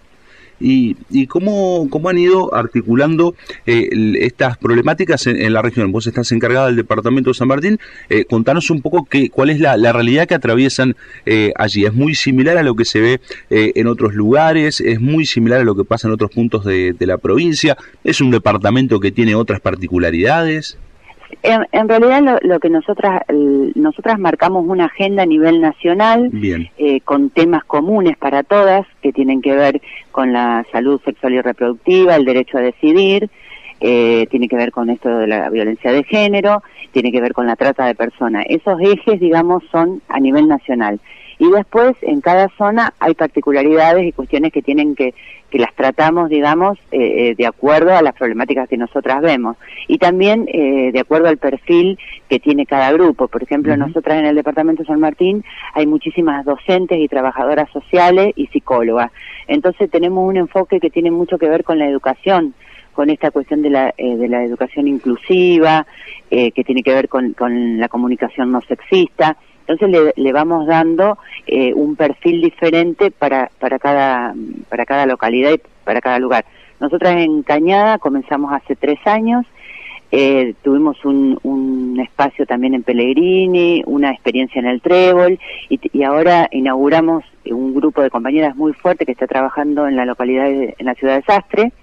¿Y, y cómo, cómo han ido articulando eh, estas problemáticas en, en la región? Vos estás encargada del departamento de San Martín, eh, contanos un poco qué, cuál es la, la realidad que atraviesan eh, allí. ¿Es muy similar a lo que se ve eh, en otros lugares? ¿Es muy similar a lo que pasa en otros puntos de, de la provincia? ¿Es un departamento que tiene otras particularidades? En, en realidad lo, lo que nosotras nosotras marcamos una agenda a nivel nacional eh, con temas comunes para todas, que tienen que ver con la salud sexual y reproductiva, el derecho a decidir, eh, tiene que ver con esto de la violencia de género, tiene que ver con la trata de personas. Esos ejes, digamos, son a nivel nacional. Y después, en cada zona hay particularidades y cuestiones que tienen que, que las tratamos, digamos, eh, de acuerdo a las problemáticas que nosotras vemos. Y también eh, de acuerdo al perfil que tiene cada grupo. Por ejemplo, uh-huh. nosotras en el departamento de San Martín hay muchísimas docentes y trabajadoras sociales y psicólogas. Entonces tenemos un enfoque que tiene mucho que ver con la educación, con esta cuestión de la, eh, de la educación inclusiva, eh, que tiene que ver con, con la comunicación no sexista. Entonces le, le vamos dando eh, un perfil diferente para, para, cada, para cada localidad y para cada lugar. Nosotras en Cañada comenzamos hace tres años, eh, tuvimos un, un espacio también en Pellegrini, una experiencia en el Trébol, y, y ahora inauguramos un grupo de compañeras muy fuerte que está trabajando en la localidad, de, en la ciudad de Sastre.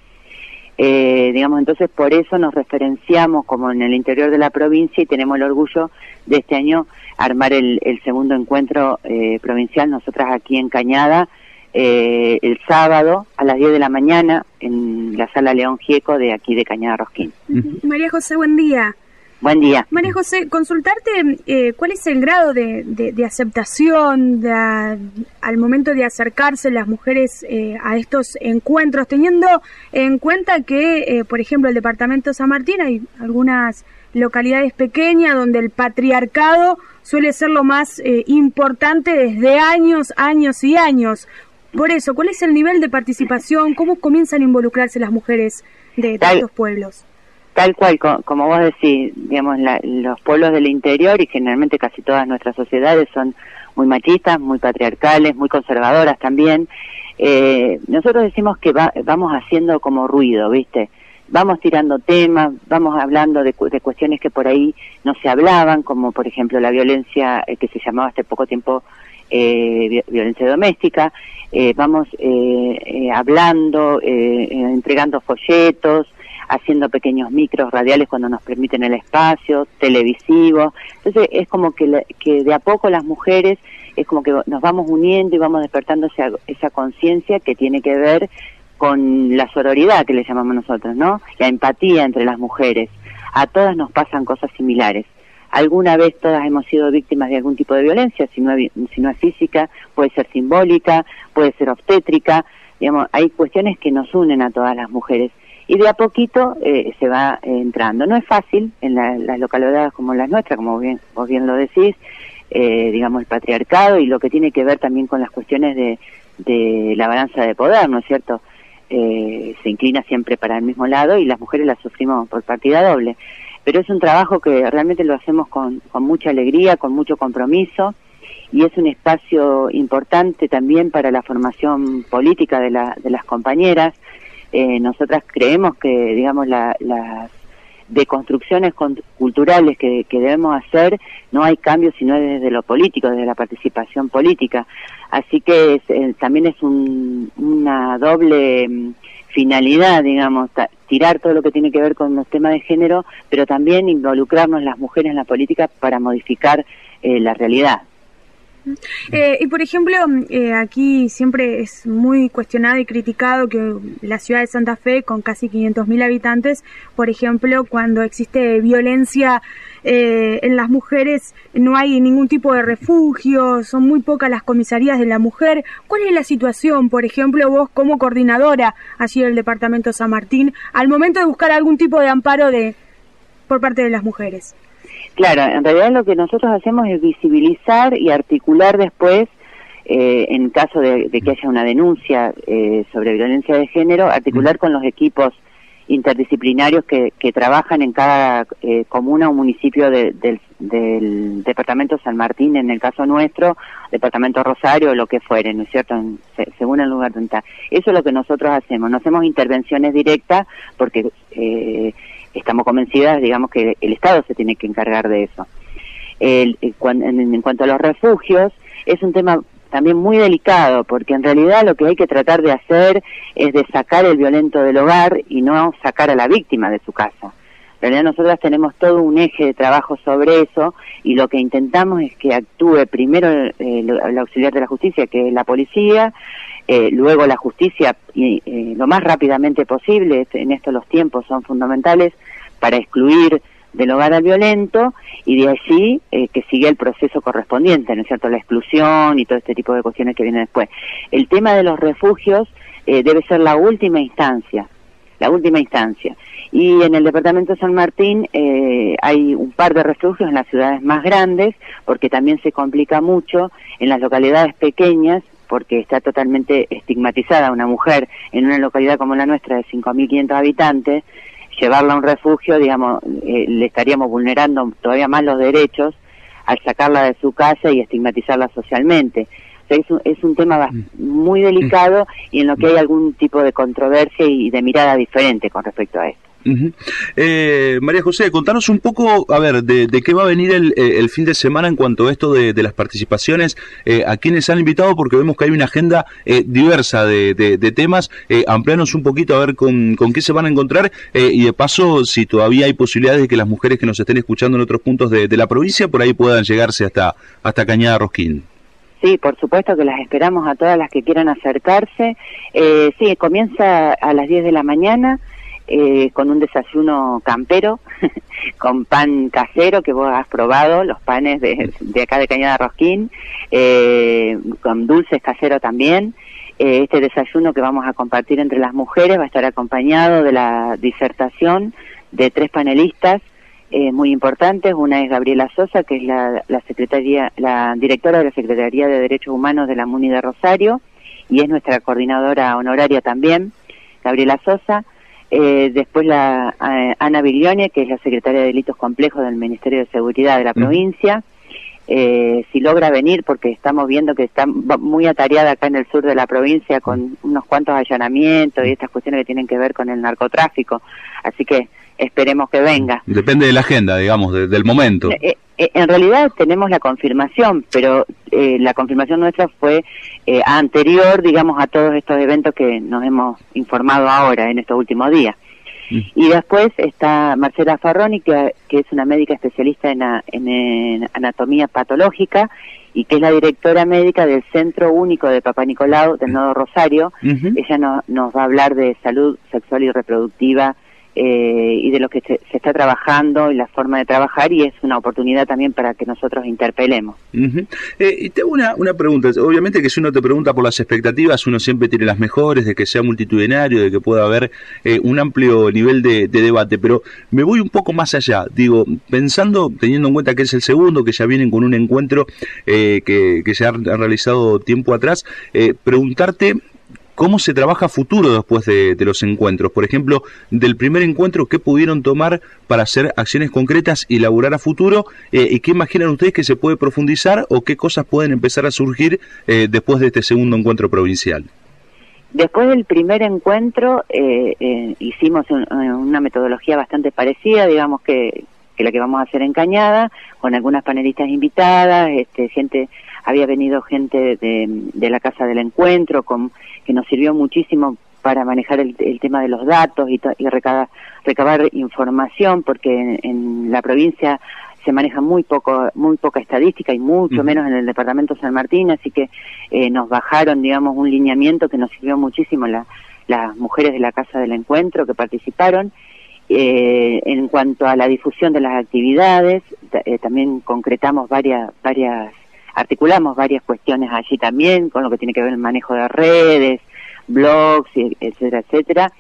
Eh, digamos, entonces por eso nos referenciamos como en el interior de la provincia y tenemos el orgullo de este año armar el, el segundo encuentro eh, provincial, nosotras aquí en Cañada, eh, el sábado a las diez de la mañana en la Sala León Gieco de aquí de Cañada Rosquín. Uh-huh. María José, buen día. Buen día. María José, consultarte eh, cuál es el grado de, de, de aceptación de, a, al momento de acercarse las mujeres eh, a estos encuentros, teniendo en cuenta que, eh, por ejemplo, el departamento de San Martín hay algunas localidades pequeñas donde el patriarcado suele ser lo más eh, importante desde años, años y años. Por eso, ¿cuál es el nivel de participación? ¿Cómo comienzan a involucrarse las mujeres de, de estos pueblos? Tal cual, como vos decís, digamos, la, los pueblos del interior y generalmente casi todas nuestras sociedades son muy machistas, muy patriarcales, muy conservadoras también. Eh, nosotros decimos que va, vamos haciendo como ruido, ¿viste? Vamos tirando temas, vamos hablando de, de cuestiones que por ahí no se hablaban, como por ejemplo la violencia eh, que se llamaba hace poco tiempo eh, violencia doméstica. Eh, vamos eh, eh, hablando, eh, eh, entregando folletos, haciendo pequeños micros radiales cuando nos permiten el espacio, televisivos. Entonces es como que, la, que de a poco las mujeres es como que nos vamos uniendo y vamos despertando esa, esa conciencia que tiene que ver con la sororidad que le llamamos nosotros, ¿no? La empatía entre las mujeres. A todas nos pasan cosas similares. Alguna vez todas hemos sido víctimas de algún tipo de violencia, si no es, si no es física, puede ser simbólica, puede ser obstétrica. Digamos, hay cuestiones que nos unen a todas las mujeres. Y de a poquito eh, se va eh, entrando. No es fácil en la, las localidades como las nuestras, como bien, vos bien lo decís, eh, digamos el patriarcado y lo que tiene que ver también con las cuestiones de, de la balanza de poder, ¿no es cierto? Eh, se inclina siempre para el mismo lado y las mujeres la sufrimos por partida doble. Pero es un trabajo que realmente lo hacemos con, con mucha alegría, con mucho compromiso, y es un espacio importante también para la formación política de, la, de las compañeras. Eh, nosotras creemos que, digamos, la, las deconstrucciones culturales que, que debemos hacer, no hay cambio sino desde lo político, desde la participación política. Así que es, eh, también es un, una doble finalidad, digamos, tirar todo lo que tiene que ver con los temas de género, pero también involucrarnos las mujeres en la política para modificar eh, la realidad. Eh, y por ejemplo, eh, aquí siempre es muy cuestionado y criticado que la ciudad de Santa Fe, con casi quinientos mil habitantes, por ejemplo, cuando existe violencia eh, en las mujeres, no hay ningún tipo de refugio, son muy pocas las comisarías de la mujer. ¿Cuál es la situación, por ejemplo, vos como coordinadora allí del departamento San Martín, al momento de buscar algún tipo de amparo de por parte de las mujeres? Claro, en realidad lo que nosotros hacemos es visibilizar y articular después, eh, en caso de, de que haya una denuncia eh, sobre violencia de género, articular con los equipos interdisciplinarios que, que trabajan en cada eh, comuna o municipio de, del, del departamento San Martín, en el caso nuestro, departamento Rosario, o lo que fuere, ¿no es cierto?, en, se, según el lugar donde está. Eso es lo que nosotros hacemos, no hacemos intervenciones directas porque eh, estamos convencidas, digamos, que el Estado se tiene que encargar de eso. El, el, en, en cuanto a los refugios, es un tema también muy delicado, porque en realidad lo que hay que tratar de hacer es de sacar el violento del hogar y no sacar a la víctima de su casa. En realidad nosotras tenemos todo un eje de trabajo sobre eso, y lo que intentamos es que actúe primero eh, el auxiliar de la justicia, que es la policía, eh, luego la justicia, y eh, lo más rápidamente posible, en esto los tiempos son fundamentales, para excluir del hogar al violento, y de allí eh, que siga el proceso correspondiente, ¿no es cierto?, la exclusión y todo este tipo de cuestiones que vienen después. El tema de los refugios eh, debe ser la última instancia, la última instancia. Y en el departamento de San Martín eh, hay un par de refugios en las ciudades más grandes, porque también se complica mucho en las localidades pequeñas, porque está totalmente estigmatizada una mujer en una localidad como la nuestra de cinco mil quinientos habitantes. Llevarla a un refugio, digamos, eh, le estaríamos vulnerando todavía más los derechos al sacarla de su casa y estigmatizarla socialmente. O sea, es un, es un tema muy delicado y en lo que hay algún tipo de controversia y de mirada diferente con respecto a esto. Uh-huh. eh, María José, contanos un poco, a ver, de, de qué va a venir el, el fin de semana en cuanto a esto de, de las participaciones, eh, a quienes han invitado, porque vemos que hay una agenda eh, diversa de, de, de temas. eh, amplianos un poquito a ver con, con qué se van a encontrar, eh, y de paso, si todavía hay posibilidades de que las mujeres que nos estén escuchando en otros puntos de, de la provincia, por ahí puedan llegarse hasta, hasta Cañada Rosquín. Sí, por supuesto que las esperamos a todas las que quieran acercarse. Eh, sí, comienza a las diez de la mañana, Eh, con un desayuno campero, con pan casero que vos has probado, los panes de, de acá de Cañada Rosquín, eh, con dulces caseros también. Eh, este desayuno que vamos a compartir entre las mujeres va a estar acompañado de la disertación de tres panelistas eh, muy importantes. Una es Gabriela Sosa, que es la, la, secretaria, la directora de la Secretaría de Derechos Humanos de la MUNI de Rosario, y es nuestra coordinadora honoraria también, Gabriela Sosa. Eh, después la eh, Ana Viglione, que es la secretaria de Delitos Complejos del Ministerio de Seguridad de la provincia. Eh, si logra venir, porque estamos viendo que está muy atareada acá en el sur de la provincia con unos cuantos allanamientos y estas cuestiones que tienen que ver con el narcotráfico, así que esperemos que venga. Depende de la agenda, digamos, de, del momento. Eh, eh, en realidad tenemos la confirmación, pero eh, la confirmación nuestra fue eh, anterior, digamos, a todos estos eventos que nos hemos informado ahora en estos últimos días. Mm. Y después está Marcela Farroni, que, que es una médica especialista en, a, en, en anatomía patológica y que es la directora médica del Centro Único de Papá Nicolau del Nodo Rosario. Uh-huh. Ella no, nos va a hablar de salud sexual y reproductiva, Eh, y de lo que se, se está trabajando y la forma de trabajar, y es una oportunidad también para que nosotros interpelemos. Uh-huh. eh, y tengo una, una pregunta. Obviamente que si uno te pregunta por las expectativas, uno siempre tiene las mejores, de que sea multitudinario, de que pueda haber eh, un amplio nivel de, de debate, pero me voy un poco más allá. Digo, pensando, teniendo en cuenta que es el segundo, que ya vienen con un encuentro eh, que, que se ha, ha realizado tiempo atrás, eh, preguntarte ¿cómo se trabaja a futuro después de, de los encuentros? Por ejemplo, del primer encuentro, ¿qué pudieron tomar para hacer acciones concretas y elaborar a futuro? Eh, ¿Y qué imaginan ustedes que se puede profundizar o qué cosas pueden empezar a surgir eh, después de este segundo encuentro provincial? Después del primer encuentro eh, eh, hicimos un, una metodología bastante parecida, digamos, que, que la que vamos a hacer en Cañada, con algunas panelistas invitadas, este, gente... había venido gente de, de la Casa del Encuentro, con, que nos sirvió muchísimo para manejar el, el tema de los datos y, to, y recabar, recabar información, porque en, en la provincia se maneja muy poco, muy poca estadística y mucho uh-huh. menos en el departamento San Martín, así que eh, nos bajaron, digamos, un lineamiento que nos sirvió muchísimo la, las mujeres de la Casa del Encuentro que participaron. Eh, en cuanto a la difusión de las actividades, eh, también concretamos varias, varias, articulamos varias cuestiones allí también, con lo que tiene que ver el manejo de redes, blogs, etcétera, etcétera.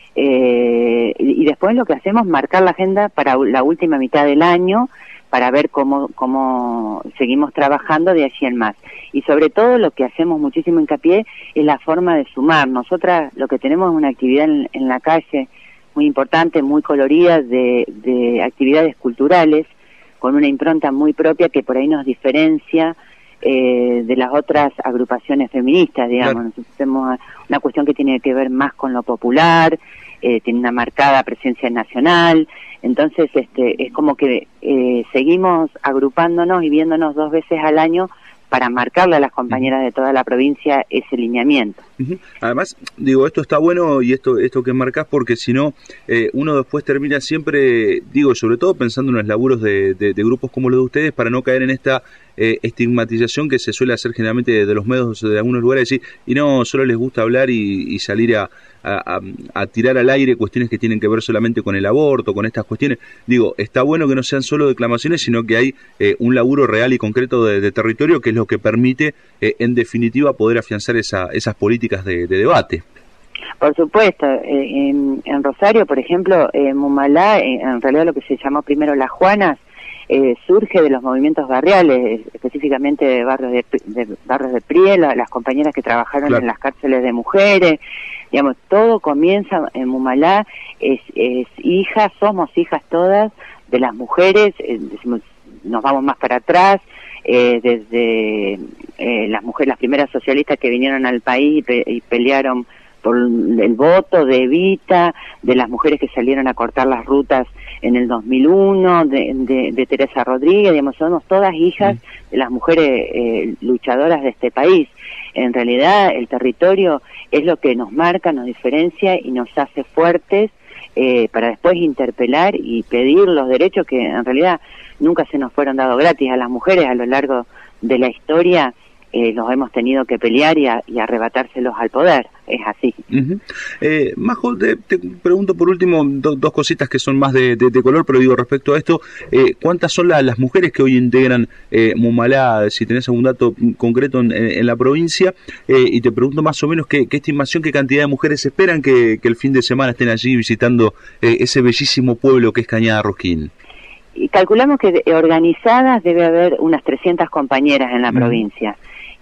Eh, y, y después lo que hacemos es marcar la agenda para la última mitad del año, para ver cómo, cómo seguimos trabajando de allí en más. Y sobre todo lo que hacemos muchísimo hincapié es la forma de sumar. Nosotras lo que tenemos es una actividad en, en la calle muy importante, muy colorida, de, de actividades culturales, con una impronta muy propia que por ahí nos diferencia eh, de las otras agrupaciones feministas, digamos. Claro. Nosotros tenemos una cuestión que tiene que ver más con lo popular, eh, tiene una marcada presencia nacional, entonces este es como que eh, seguimos agrupándonos y viéndonos dos veces al año para marcarle a las compañeras de toda la provincia ese lineamiento. Uh-huh. Además, digo, esto está bueno y esto esto que marcás, porque si no, eh, uno después termina siempre, digo, sobre todo pensando en los laburos de, de, de grupos como los de ustedes, para no caer en esta eh, estigmatización que se suele hacer generalmente de, de los medios de algunos lugares, decir, y no, solo les gusta hablar y, y salir a, a, a tirar al aire cuestiones que tienen que ver solamente con el aborto, con estas cuestiones. Digo, está bueno que no sean solo declamaciones, sino que hay eh, un laburo real y concreto de, de territorio, que es lo que permite, eh, en definitiva, poder afianzar esa, esas políticas de, de debate. Por supuesto, eh, en, en Rosario, por ejemplo, en Mumalá, eh, en realidad lo que se llamó primero Las Juanas, eh, surge de los movimientos barriales, específicamente de barrios de, de barrios de Priel, las compañeras que trabajaron claro. en las cárceles de mujeres, digamos, todo comienza en Mumalá, es, es hija, somos hijas todas de las mujeres, eh, decimos, nos vamos más para atrás, eh, desde eh, las mujeres, las primeras socialistas que vinieron al país y, pe y pelearon por el voto de Evita, de las mujeres que salieron a cortar las rutas en el dos mil uno, de, de, de Teresa Rodríguez, digamos, somos todas hijas de las mujeres eh, luchadoras de este país. En realidad el territorio es lo que nos marca, nos diferencia y nos hace fuertes eh, para después interpelar y pedir los derechos que en realidad nunca se nos fueron dados gratis a las mujeres a lo largo de la historia. Eh, los hemos tenido que pelear y, a, y arrebatárselos al poder, es así. Uh-huh. eh, Majo, te, te pregunto por último do, dos cositas que son más de, de, de color, pero digo respecto a esto, eh, ¿cuántas son la, las mujeres que hoy integran eh, Mumalá, si tenés algún dato concreto en, en, en la provincia? Eh, y te pregunto más o menos qué, qué estimación, qué cantidad de mujeres esperan que, que el fin de semana estén allí visitando eh, ese bellísimo pueblo que es Cañada Rosquín. Y calculamos que de, organizadas debe haber unas trescientas compañeras en la uh-huh. provincia.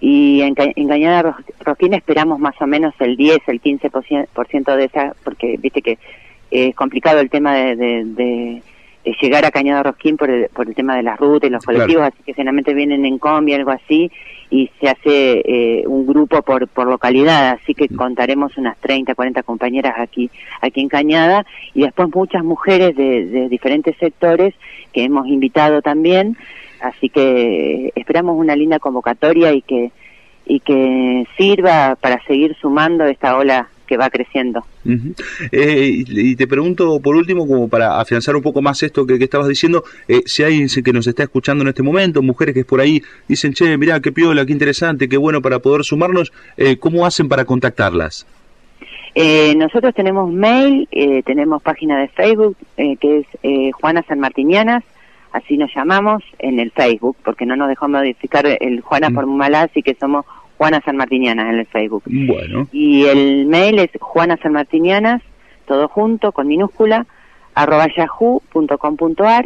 Y en, en Cañada Rosquín esperamos más o menos el diez, el quince por ciento de esa, porque viste que es complicado el tema de, de, de, de llegar a Cañada Rosquín por el, por el tema de las rutas y los colectivos, claro. Así que generalmente vienen en combi, algo así, y se hace eh, un grupo por, por localidad, así que contaremos unas treinta, cuarenta compañeras aquí, aquí en Cañada, y después muchas mujeres de, de diferentes sectores que hemos invitado también. Así que esperamos una linda convocatoria y que y que sirva para seguir sumando esta ola que va creciendo. Uh-huh. eh, y, y te pregunto por último, como para afianzar un poco más esto que, que estabas diciendo, eh, si hay que nos está escuchando en este momento, mujeres que por ahí dicen, che, mirá, qué piola, qué interesante, qué bueno para poder sumarnos, eh, ¿cómo hacen para contactarlas? Eh, nosotros tenemos mail, eh, tenemos página de Facebook, eh, que es eh, Juana Sanmartinianas, así nos llamamos en el Facebook, porque no nos dejó modificar el Juana mm. por Mumalá, así que somos Juana Sanmartinianas en el Facebook. Bueno. Y el mail es Juana Sanmartinianas, todo junto, con minúscula, arroba yahoo punto com punto ar.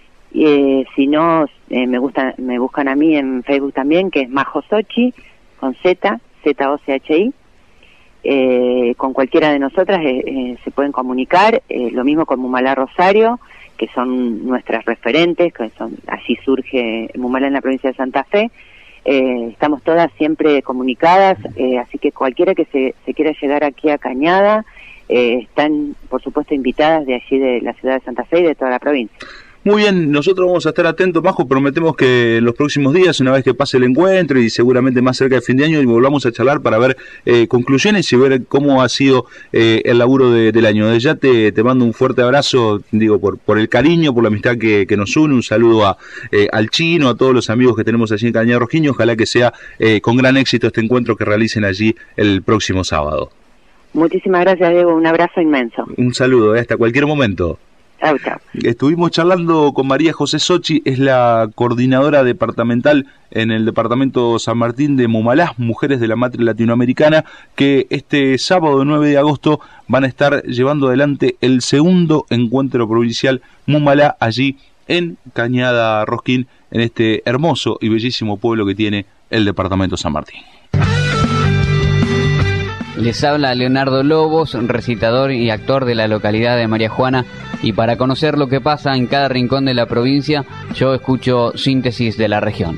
Eh, si no, eh, me gusta, me buscan a mí en Facebook también, que es Majo Sochi, con Z, Z O C H I. Eh, con cualquiera de nosotras eh, eh, se pueden comunicar, eh, lo mismo con Mumalá Rosario, que son nuestras referentes, que son, así surge Mumalá en la provincia de Santa Fe. Eh, estamos todas siempre comunicadas, eh, así que cualquiera que se, se quiera llegar aquí a Cañada, eh, están por supuesto invitadas de allí de la ciudad de Santa Fe y de toda la provincia. Muy bien, nosotros vamos a estar atentos, Majo, prometemos que en los próximos días, una vez que pase el encuentro y seguramente más cerca de fin de año, y volvamos a charlar para ver eh, conclusiones y ver cómo ha sido eh, el laburo de, del año. Desde ya te, te mando un fuerte abrazo, digo, por, por el cariño, por la amistad que, que nos une, un saludo a, eh, al Chino, a todos los amigos que tenemos allí en Cañada Rosquín, ojalá que sea eh, con gran éxito este encuentro que realicen allí el próximo sábado. Muchísimas gracias, Diego, un abrazo inmenso. Un saludo, eh, hasta cualquier momento. Chau, chau. Estuvimos charlando con María José Sochi, es la coordinadora departamental en el departamento San Martín de Mumalá, Mujeres de la Matria Latinoamericana, que este sábado nueve de agosto van a estar llevando adelante el segundo encuentro provincial Mumalá allí en Cañada Rosquín, en este hermoso y bellísimo pueblo que tiene el departamento San Martín. Les habla Leonardo Lobos, recitador y actor de la localidad de María Juana, y para conocer lo que pasa en cada rincón de la provincia, yo escucho Síntesis de la Región.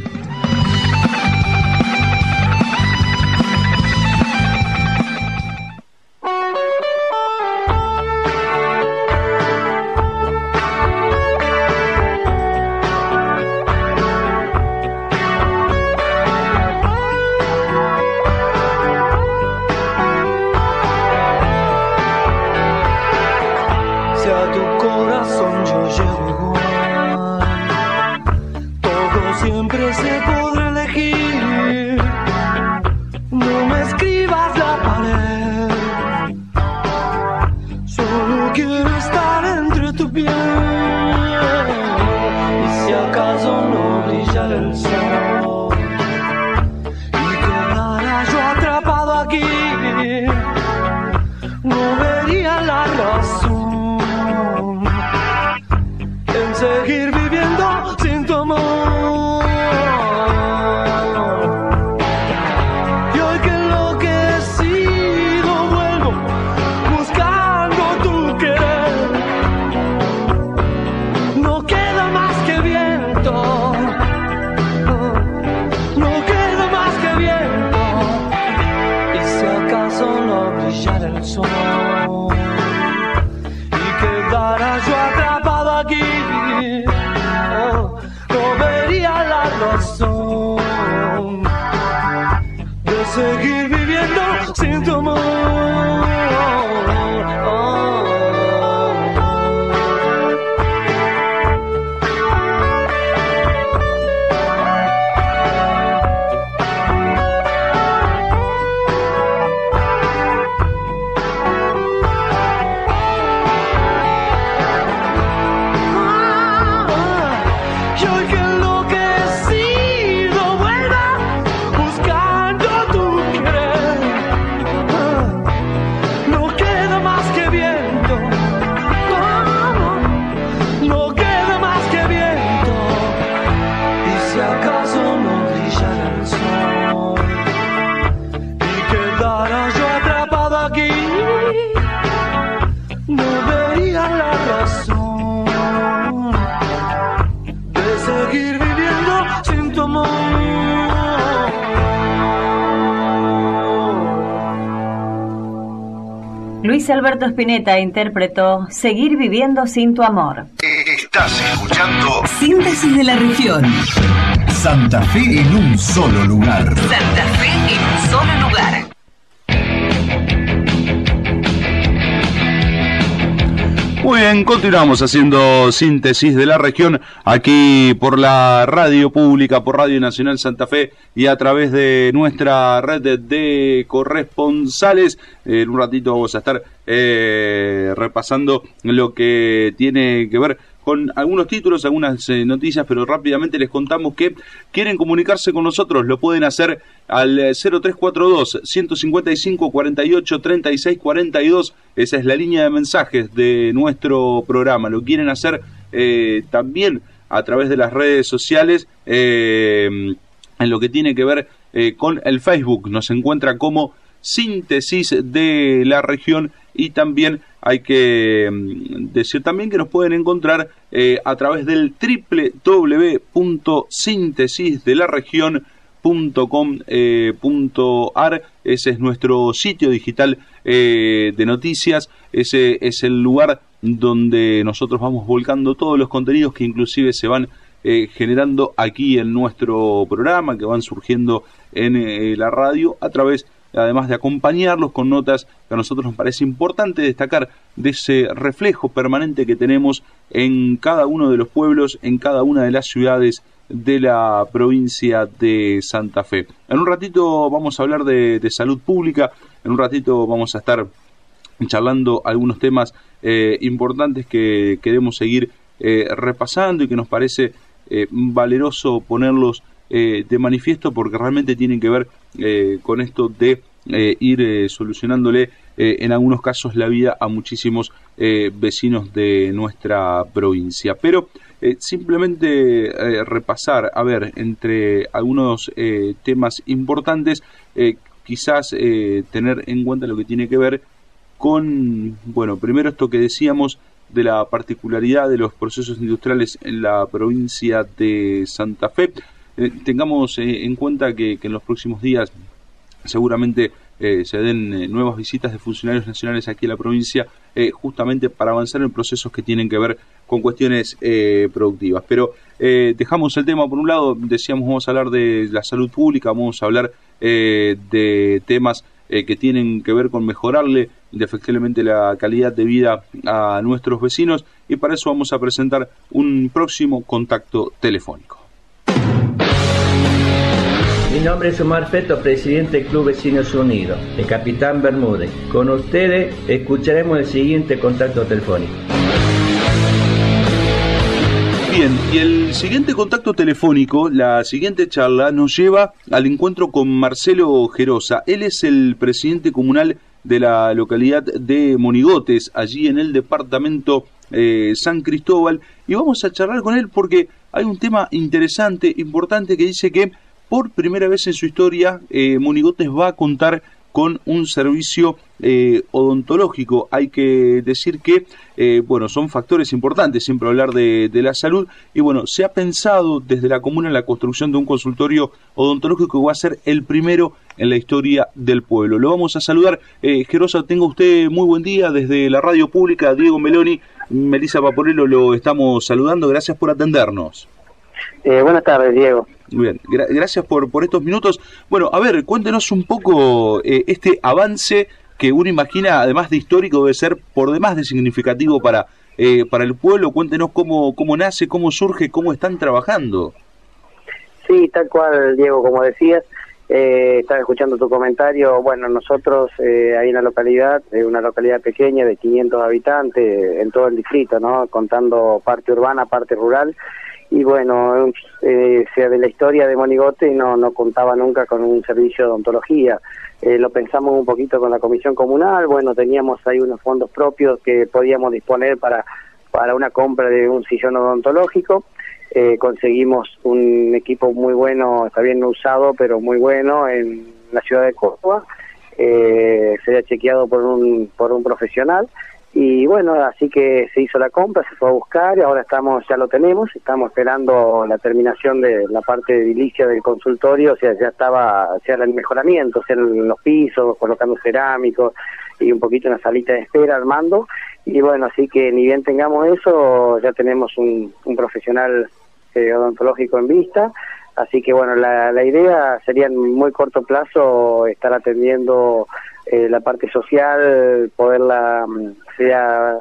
Luis Alberto Spinetta interpretó Seguir viviendo sin tu amor. Estás escuchando Síntesis de la Región. Santa Fe en un solo lugar. Santa Fe en un solo lugar. Muy bien, continuamos haciendo Síntesis de la Región aquí por la radio pública, por Radio Nacional Santa Fe y a través de nuestra red de corresponsales. En un ratito vamos a estar eh, repasando lo que tiene que ver con algunos títulos, algunas eh, noticias, pero rápidamente les contamos que quieren comunicarse con nosotros, lo pueden hacer al cero tres cuatro dos, ciento cincuenta y cinco, cuarenta y ocho, treinta y seis, cuarenta y dos, esa es la línea de mensajes de nuestro programa. Lo quieren hacer eh, también a través de las redes sociales, eh, en lo que tiene que ver eh, con el Facebook, nos encuentra como Síntesis de la Región, y también hay que decir también que nos pueden encontrar eh, a través del doble u doble u doble u punto síntesis de la región punto com punto a r. Ese es nuestro sitio digital eh, de noticias, ese es el lugar donde nosotros vamos volcando todos los contenidos que inclusive se van eh, generando aquí en nuestro programa, que van surgiendo en eh, la radio, a través, además de acompañarlos con notas que a nosotros nos parece importante destacar de ese reflejo permanente que tenemos en cada uno de los pueblos, en cada una de las ciudades de la provincia de Santa Fe. En un ratito vamos a hablar de, de salud pública, en un ratito vamos a estar charlando algunos temas eh, importantes que queremos seguir eh, repasando y que nos parece eh, valeroso ponerlos eh, de manifiesto, porque realmente tienen que ver eh, con esto de eh, ir eh, solucionándole eh, en algunos casos la vida a muchísimos eh, vecinos de nuestra provincia. Pero eh, simplemente eh, repasar, a ver, entre algunos eh, temas importantes, eh, quizás eh, tener en cuenta lo que tiene que ver con, bueno, primero esto que decíamos de la particularidad de los procesos industriales en la provincia de Santa Fe. Eh, tengamos eh, en cuenta que, que en los próximos días seguramente eh, se den eh, nuevas visitas de funcionarios nacionales aquí en la provincia, eh, justamente para avanzar en procesos que tienen que ver con cuestiones eh, productivas. Pero eh, dejamos el tema por un lado, decíamos vamos a hablar de la salud pública, vamos a hablar eh, de temas eh, que tienen que ver con mejorarle indefectiblemente la calidad de vida a nuestros vecinos, y para eso vamos a presentar un próximo contacto telefónico. Mi nombre es Omar Feto, presidente del Club Vecinos Unidos, el Capitán Bermúdez. Con ustedes escucharemos el siguiente contacto telefónico. Bien, y el siguiente contacto telefónico, la siguiente charla, nos lleva al encuentro con Marcelo Gerosa. Él es el presidente comunal de la localidad de Monigotes, allí en el departamento eh, San Cristóbal, y vamos a charlar con él porque hay un tema interesante, importante, que dice que por primera vez en su historia eh, Monigotes va a contar con un servicio eh, odontológico. Hay que decir que, eh, bueno, son factores importantes siempre hablar de, de la salud, y bueno, se ha pensado desde la comuna en la construcción de un consultorio odontológico que va a ser el primero en la historia del pueblo. Lo vamos a saludar. Eh, Gerosa, tenga usted muy buen día. Desde la radio pública, Diego Meloni, Melissa Vaporello, lo estamos saludando. Gracias por atendernos. Eh, buenas tardes, Diego. Muy bien, Gra- gracias por, por estos minutos. Bueno, a ver, cuéntenos un poco eh, este avance que uno imagina, además de histórico, debe ser por demás de significativo para, eh, para el pueblo. Cuéntenos cómo, cómo nace, cómo surge, cómo están trabajando. Sí, tal cual, Diego, como decías, eh, estaba escuchando tu comentario. Bueno, nosotros eh, ahí en la localidad, eh, una localidad pequeña de quinientos habitantes en todo el distrito, ¿no? Contando parte urbana, parte rural. Y bueno, eh, sea de la historia de Monigote, no, no contaba nunca con un servicio de odontología. Eh, lo pensamos un poquito con la comisión comunal. Bueno, teníamos ahí unos fondos propios que podíamos disponer para, para una compra de un sillón odontológico. Eh, conseguimos un equipo muy bueno, está bien usado, pero muy bueno en la ciudad de Córdoba. Eh, sería chequeado por un, por un profesional. Y bueno, así que se hizo la compra, se fue a buscar, y ahora estamos, ya lo tenemos, estamos esperando la terminación de la parte edilicia del consultorio, o sea, ya estaba, o sea, el mejoramiento, o sea, en los pisos, colocando cerámicos y un poquito una salita de espera armando, y bueno, así que ni bien tengamos eso, ya tenemos un, un profesional eh, odontológico en vista. Así que bueno, la, la idea sería en muy corto plazo estar atendiendo eh, la parte social, poderla sería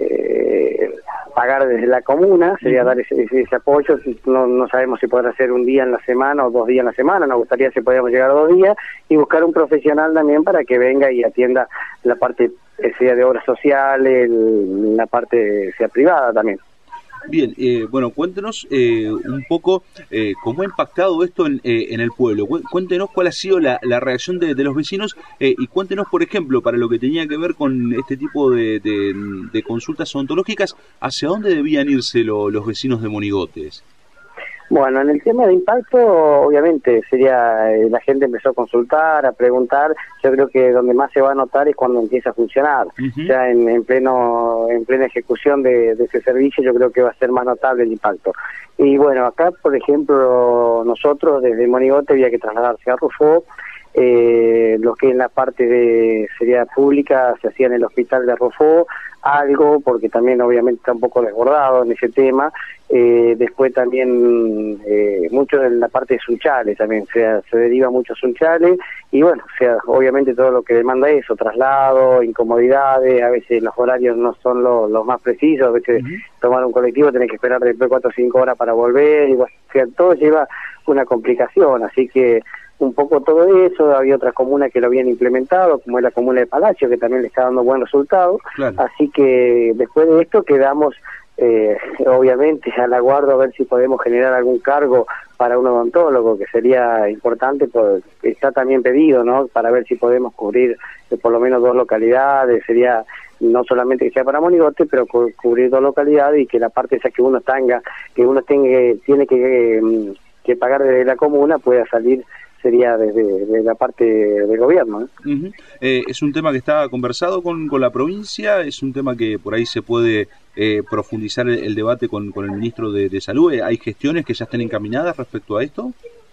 eh, pagar desde la comuna, sería dar ese, ese apoyo. No, no sabemos si podrá ser un día en la semana o dos días en la semana, nos gustaría si podíamos llegar a dos días, y buscar un profesional también para que venga y atienda la parte eh, sea de obras sociales, la parte sea privada también. Bien, eh, bueno, cuéntenos eh, un poco eh, cómo ha impactado esto en, eh, en el pueblo. Cuéntenos cuál ha sido la, la reacción de, de los vecinos eh, y cuéntenos, por ejemplo, para lo que tenía que ver con este tipo de, de, de consultas odontológicas, ¿hacia dónde debían irse lo, los vecinos de Monigotes? Bueno, en el tema de impacto, obviamente, sería eh, la gente empezó a consultar, a preguntar. Yo creo que donde más se va a notar es cuando empieza a funcionar. Uh-huh. Ya en, en pleno en plena ejecución de, de ese servicio, yo creo que va a ser más notable el impacto. Y bueno, acá, por ejemplo, nosotros desde Monigote había que trasladarse a Rufo. Eh, lo que en la parte de seriedad pública se hacía en el hospital de Rofó, algo, porque también obviamente está un poco desbordado en ese tema. Eh, después también eh, mucho en la parte de Sunchales también, o sea, se deriva mucho Sunchales y bueno, o sea, obviamente todo lo que demanda eso, traslado, incomodidades, a veces los horarios no son los, los más precisos, a veces uh-huh. tomar un colectivo tenés que esperar después cuatro o cinco horas para volver, y bueno, o sea, todo lleva una complicación, así que un poco todo eso. Había otras comunas que lo habían implementado, como es la comuna de Palacio, que también le está dando buen resultado, claro. Así que después de esto quedamos eh, obviamente a la guarda a ver si podemos generar algún cargo para un odontólogo, que sería importante, pues está también pedido, ¿no?, para ver si podemos cubrir eh, por lo menos dos localidades. Sería no solamente que sea para Monigote, pero cu- cubrir dos localidades, y que la parte esa que uno tenga, que uno tenga, tiene que, eh, que pagar desde la comuna pueda salir, sería desde, desde la parte del gobierno, ¿eh? Uh-huh. Eh, ¿Es un tema que está conversado con, con la provincia? ¿Es un tema que por ahí se puede eh, profundizar el, el debate con, con el ministro de, de Salud? ¿Hay gestiones que ya estén encaminadas respecto a esto?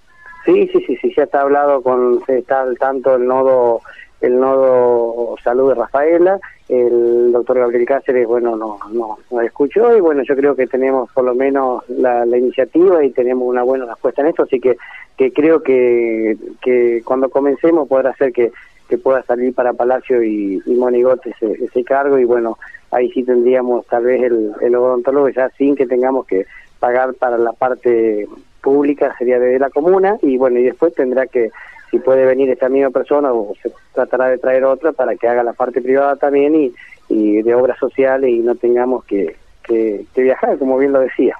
Sí, sí, sí, sí, ya está hablado con, está al tanto el nodo, el nodo Salud de Rafaela, el doctor Gabriel Cáceres, bueno, no, no, nos escuchó, y bueno, yo creo que tenemos por lo menos la, la iniciativa y tenemos una buena respuesta en esto, así que que creo que, que cuando comencemos podrá ser que, que pueda salir para Palacio y, y Monigote ese, ese cargo, y bueno, ahí sí tendríamos tal vez el, el odontólogo ya sin que tengamos que pagar para la parte pública, sería desde la comuna, y bueno, y después tendrá que, si puede venir esta misma persona, o se tratará de traer otra para que haga la parte privada también, y, y de obras sociales, y no tengamos que, que, que viajar, como bien lo decía.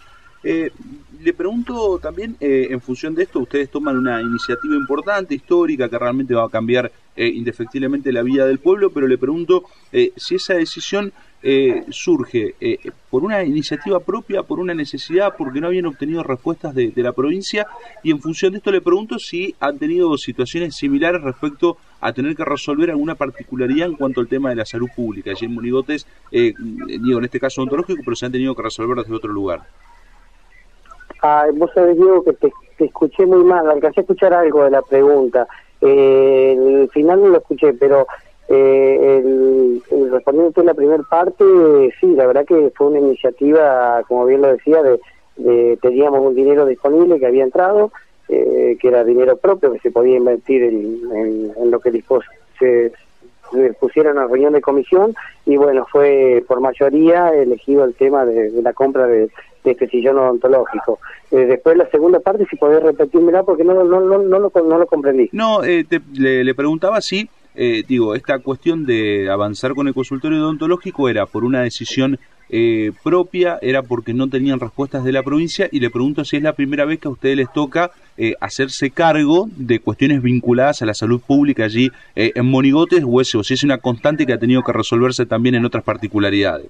Eh, le pregunto también, eh, en función de esto, ustedes toman una iniciativa importante, histórica, que realmente va a cambiar eh, indefectiblemente la vida del pueblo, pero le pregunto eh, si esa decisión eh, surge eh, por una iniciativa propia, por una necesidad, porque no habían obtenido respuestas de, de la provincia, y en función de esto le pregunto si han tenido situaciones similares respecto a tener que resolver alguna particularidad en cuanto al tema de la salud pública. Allí en Monigotes, eh, digo, en este caso odontológico, pero se han tenido que resolver desde otro lugar. Ah, vos sabés, Diego, que te, te escuché muy mal, alcancé a escuchar algo de la pregunta. Eh, el final no lo escuché, pero eh, el, el respondiendo a la primera parte, sí, la verdad que fue una iniciativa, como bien lo decía, de, de teníamos un dinero disponible que había entrado, eh, que era dinero propio, que se podía invertir en, en, en lo que dispos, se, se pusiera en una reunión de comisión, y bueno, fue por mayoría elegido el tema de, de la compra de de este sillón odontológico. Eh, después la segunda parte, si podés repetírmela, porque no, no, no, no, no, lo, no lo comprendí. No, eh, te, le, le preguntaba si, eh, digo, esta cuestión de avanzar con el consultorio odontológico era por una decisión eh, propia, era porque no tenían respuestas de la provincia, y le pregunto si es la primera vez que a ustedes les toca eh, hacerse cargo de cuestiones vinculadas a la salud pública allí eh, en Monigotes, o, eso, o si es una constante que ha tenido que resolverse también en otras particularidades.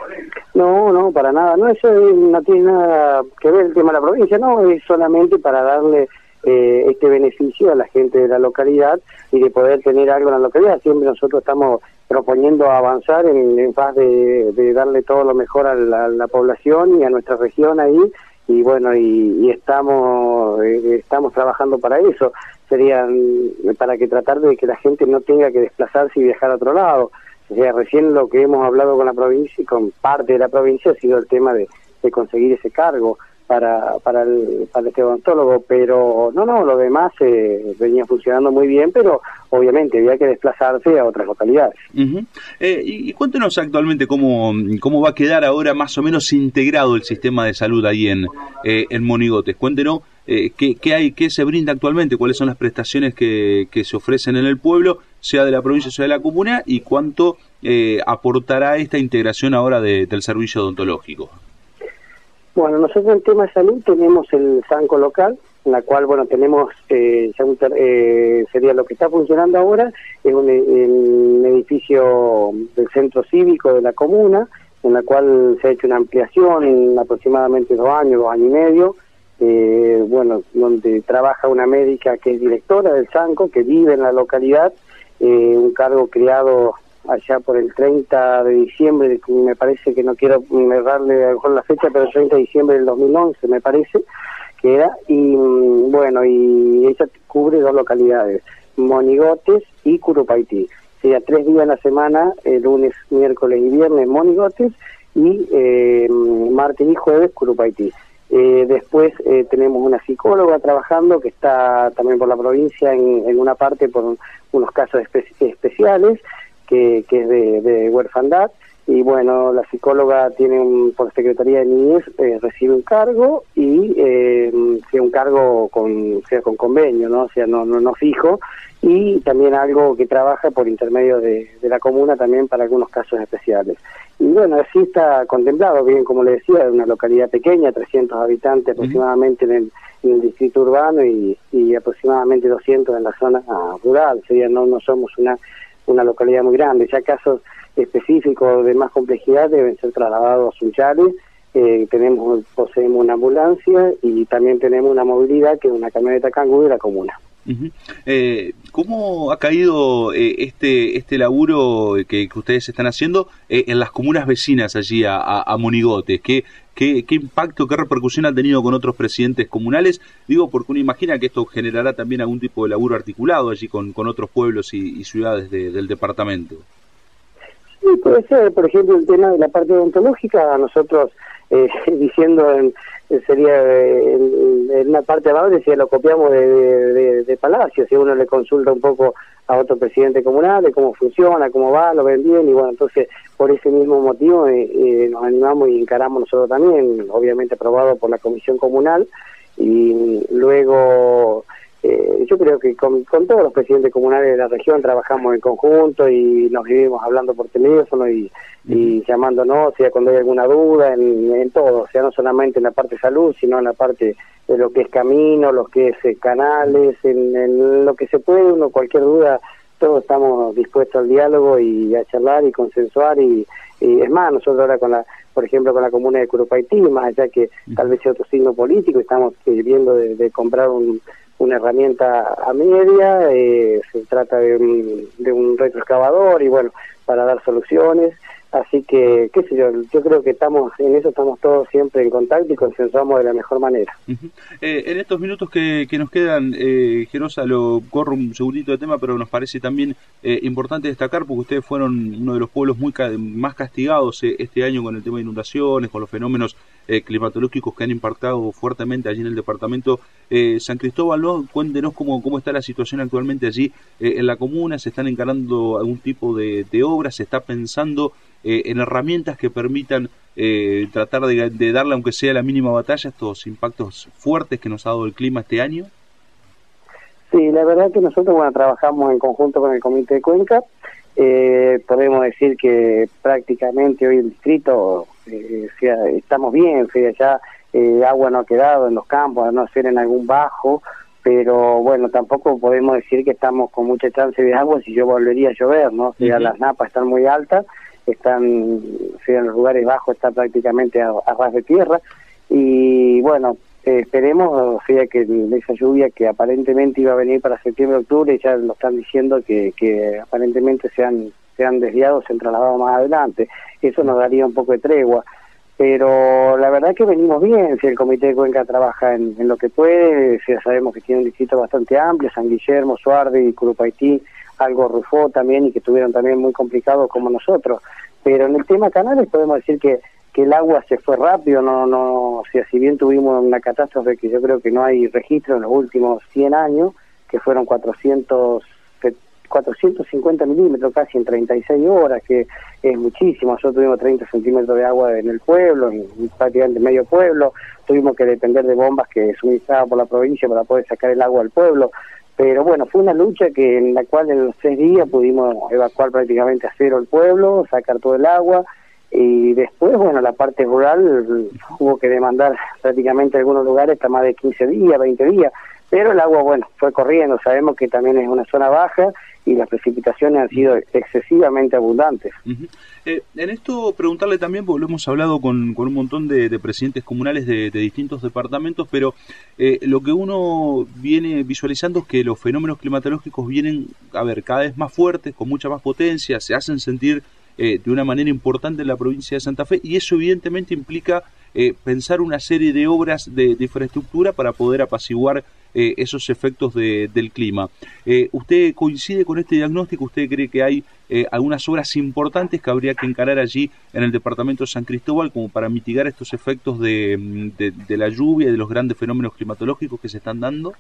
No, no, para nada, no, eso no tiene nada que ver el tema de la provincia, no, es solamente para darle eh, este beneficio a la gente de la localidad y de poder tener algo en la localidad. Siempre nosotros estamos proponiendo avanzar en, en paz de, de darle todo lo mejor a la, a la población y a nuestra región ahí, y bueno, y, y estamos eh, estamos trabajando para eso, serían para que tratar de que la gente no tenga que desplazarse y viajar a otro lado. O sea, recién lo que hemos hablado con la provincia y con parte de la provincia ha sido el tema de, de conseguir ese cargo para para el, para este odontólogo, pero no, no, lo demás eh, venía funcionando muy bien, pero obviamente había que desplazarse a otras localidades. Uh-huh. eh, y, y cuéntenos actualmente cómo, cómo va a quedar ahora más o menos integrado el sistema de salud ahí en, eh, en Monigotes. Cuéntenos eh, qué, qué hay, qué se brinda actualmente, cuáles son las prestaciones que, que se ofrecen en el pueblo, sea de la provincia, sea de la comuna, y cuánto eh, aportará esta integración ahora de, del servicio odontológico. Bueno, nosotros en tema de salud tenemos el SANCO local, en la cual, bueno, tenemos, eh, ya un ter- eh, sería lo que está funcionando ahora, es un, un edificio del centro cívico de la comuna, en la cual se ha hecho una ampliación en aproximadamente dos años, dos años y medio, eh, bueno, donde trabaja una médica que es directora del SANCO, que vive en la localidad, eh, un cargo creado allá por el treinta de diciembre, me parece, que no quiero errarle a lo mejor la fecha, pero el treinta de diciembre del dos mil once me parece, queda, y bueno, y ella cubre dos localidades, Monigotes y Curupaytí. O sea, tres días en la semana, eh, lunes, miércoles y viernes Monigotes, y eh, martes y jueves Curupaytí. Eh, después eh, tenemos una psicóloga trabajando que está también por la provincia en, en una parte por un, unos casos espe especiales, que, que es de, de huerfandad, y bueno, la psicóloga tiene un, por Secretaría de Niñez, eh, recibe un cargo, y eh, sea un cargo con, sea con convenio, ¿no? O sea, no, no, no fijo, y también algo que trabaja por intermedio de, de la comuna también para algunos casos especiales. Y bueno, así está contemplado, bien como le decía, es una localidad pequeña, trescientos habitantes aproximadamente en el, en el distrito urbano y, y aproximadamente doscientos en la zona rural, sería, no, no somos una, una localidad muy grande, ya casos específicos de más complejidad deben ser trasladados a Sunchales. Eh, tenemos, poseemos una ambulancia y también tenemos una movilidad que es una camioneta cangú de la comuna. Uh-huh. eh, ¿Cómo ha caído eh, este este laburo que, que ustedes están haciendo eh, en las comunas vecinas allí a, a, a Monigotes? ¿Qué, qué, ¿Qué impacto, qué repercusión han tenido con otros presidentes comunales? Digo, porque uno imagina que esto generará también algún tipo de laburo articulado allí con, con otros pueblos y, y ciudades de, del departamento. Sí, puede ser. Por ejemplo, el tema de la parte odontológica, nosotros eh, diciendo en, sería en, en una parte abajo decía lo copiamos de, de, de, de Palacio, si uno le consulta un poco a otro presidente comunal de cómo funciona, cómo va, lo ven bien, y bueno, entonces por ese mismo motivo eh, eh, nos animamos y encaramos nosotros también, obviamente aprobado por la comisión comunal, y luego eh, yo creo que con, con todos los presidentes comunales de la región trabajamos en conjunto y nos vivimos hablando por teléfono y, y llamándonos, o sea, cuando hay alguna duda, en, en todo, o sea, no solamente en la parte de salud, sino en la parte de lo que es camino, lo que es eh, canales, en, en lo que se puede, uno, cualquier duda, todos estamos dispuestos al diálogo y a charlar y consensuar, y, y es más, nosotros ahora con la, por ejemplo, con la comuna de Curupaytí, más allá que tal vez sea otro signo político, estamos eh, viendo de, de comprar un una herramienta a media, eh, se trata de un, de un retroexcavador y bueno, para dar soluciones, así que, qué sé yo, yo creo que estamos en eso, estamos todos siempre en contacto y consensuamos de la mejor manera. Uh-huh. eh, en estos minutos que, que nos quedan, eh, Gerosa, lo corro un segundito de tema, pero nos parece también eh, importante destacar, porque ustedes fueron uno de los pueblos muy ca más castigados eh, este año con el tema de inundaciones, con los fenómenos eh, climatológicos que han impactado fuertemente allí en el departamento. eh, San Cristóbal, ¿no? Cuéntenos cómo, cómo está la situación actualmente allí eh, en la comuna, se están encarando algún tipo de, de obras, se está pensando Eh, en herramientas que permitan eh, tratar de, de darle, aunque sea la mínima batalla, a estos impactos fuertes que nos ha dado el clima este año. Sí, la verdad que nosotros bueno trabajamos en conjunto con el Comité de Cuenca, eh, podemos decir que prácticamente hoy el distrito eh, o sea, estamos bien, o sea, ya eh, agua no ha quedado en los campos, a no ser en algún bajo, pero bueno, tampoco podemos decir que estamos con mucha chance de agua si yo volvería a llover, ¿no? O sea, uh-huh. Las napas están muy altas, están, o sea, en los lugares bajos está prácticamente a, a ras de tierra, y bueno, eh, esperemos, o sea, que esa lluvia que aparentemente iba a venir para septiembre, octubre, ya lo están diciendo que, que aparentemente se han, se han desviado, se han trasladado más adelante, eso nos daría un poco de tregua, pero la verdad que venimos bien, si el Comité de Cuenca trabaja en, en lo que puede, si ya sabemos que tiene un distrito bastante amplio, San Guillermo, Suardi y Curupaytí, algo Rufó también, y que estuvieron también muy complicados como nosotros, pero en el tema canales podemos decir que, que el agua se fue rápido, no, no, o sea, si bien tuvimos una catástrofe que yo creo que no hay registro en los últimos cien años, que fueron cuatrocientos, cuatrocientos cincuenta milímetros casi en treinta y seis horas, que es muchísimo. Nosotros tuvimos treinta centímetros de agua en el pueblo, en prácticamente medio pueblo, tuvimos que depender de bombas que suministraban por la provincia para poder sacar el agua al pueblo. Pero bueno, fue una lucha que en la cual en los seis días pudimos evacuar prácticamente a cero el pueblo, sacar todo el agua, y después, bueno, la parte rural hubo que demandar prácticamente algunos lugares hasta más de quince días, veinte días, pero el agua, bueno, fue corriendo. Sabemos que también es una zona baja y las precipitaciones han sido excesivamente abundantes. Uh-huh. eh, en esto preguntarle también, porque lo hemos hablado con, con un montón de, de presidentes comunales de, de distintos departamentos, pero eh, lo que uno viene visualizando es que los fenómenos climatológicos vienen, a ver, cada vez más fuertes, con mucha más potencia, se hacen sentir eh, de una manera importante en la provincia de Santa Fe, y eso evidentemente implica eh, pensar una serie de obras de, de infraestructura para poder apaciguar eh, esos efectos de, del clima. Eh, ¿Usted coincide con este diagnóstico? ¿Usted cree que hay eh, algunas obras importantes que habría que encarar allí en el departamento de San Cristóbal como para mitigar estos efectos de, de, de la lluvia y de los grandes fenómenos climatológicos que se están dando?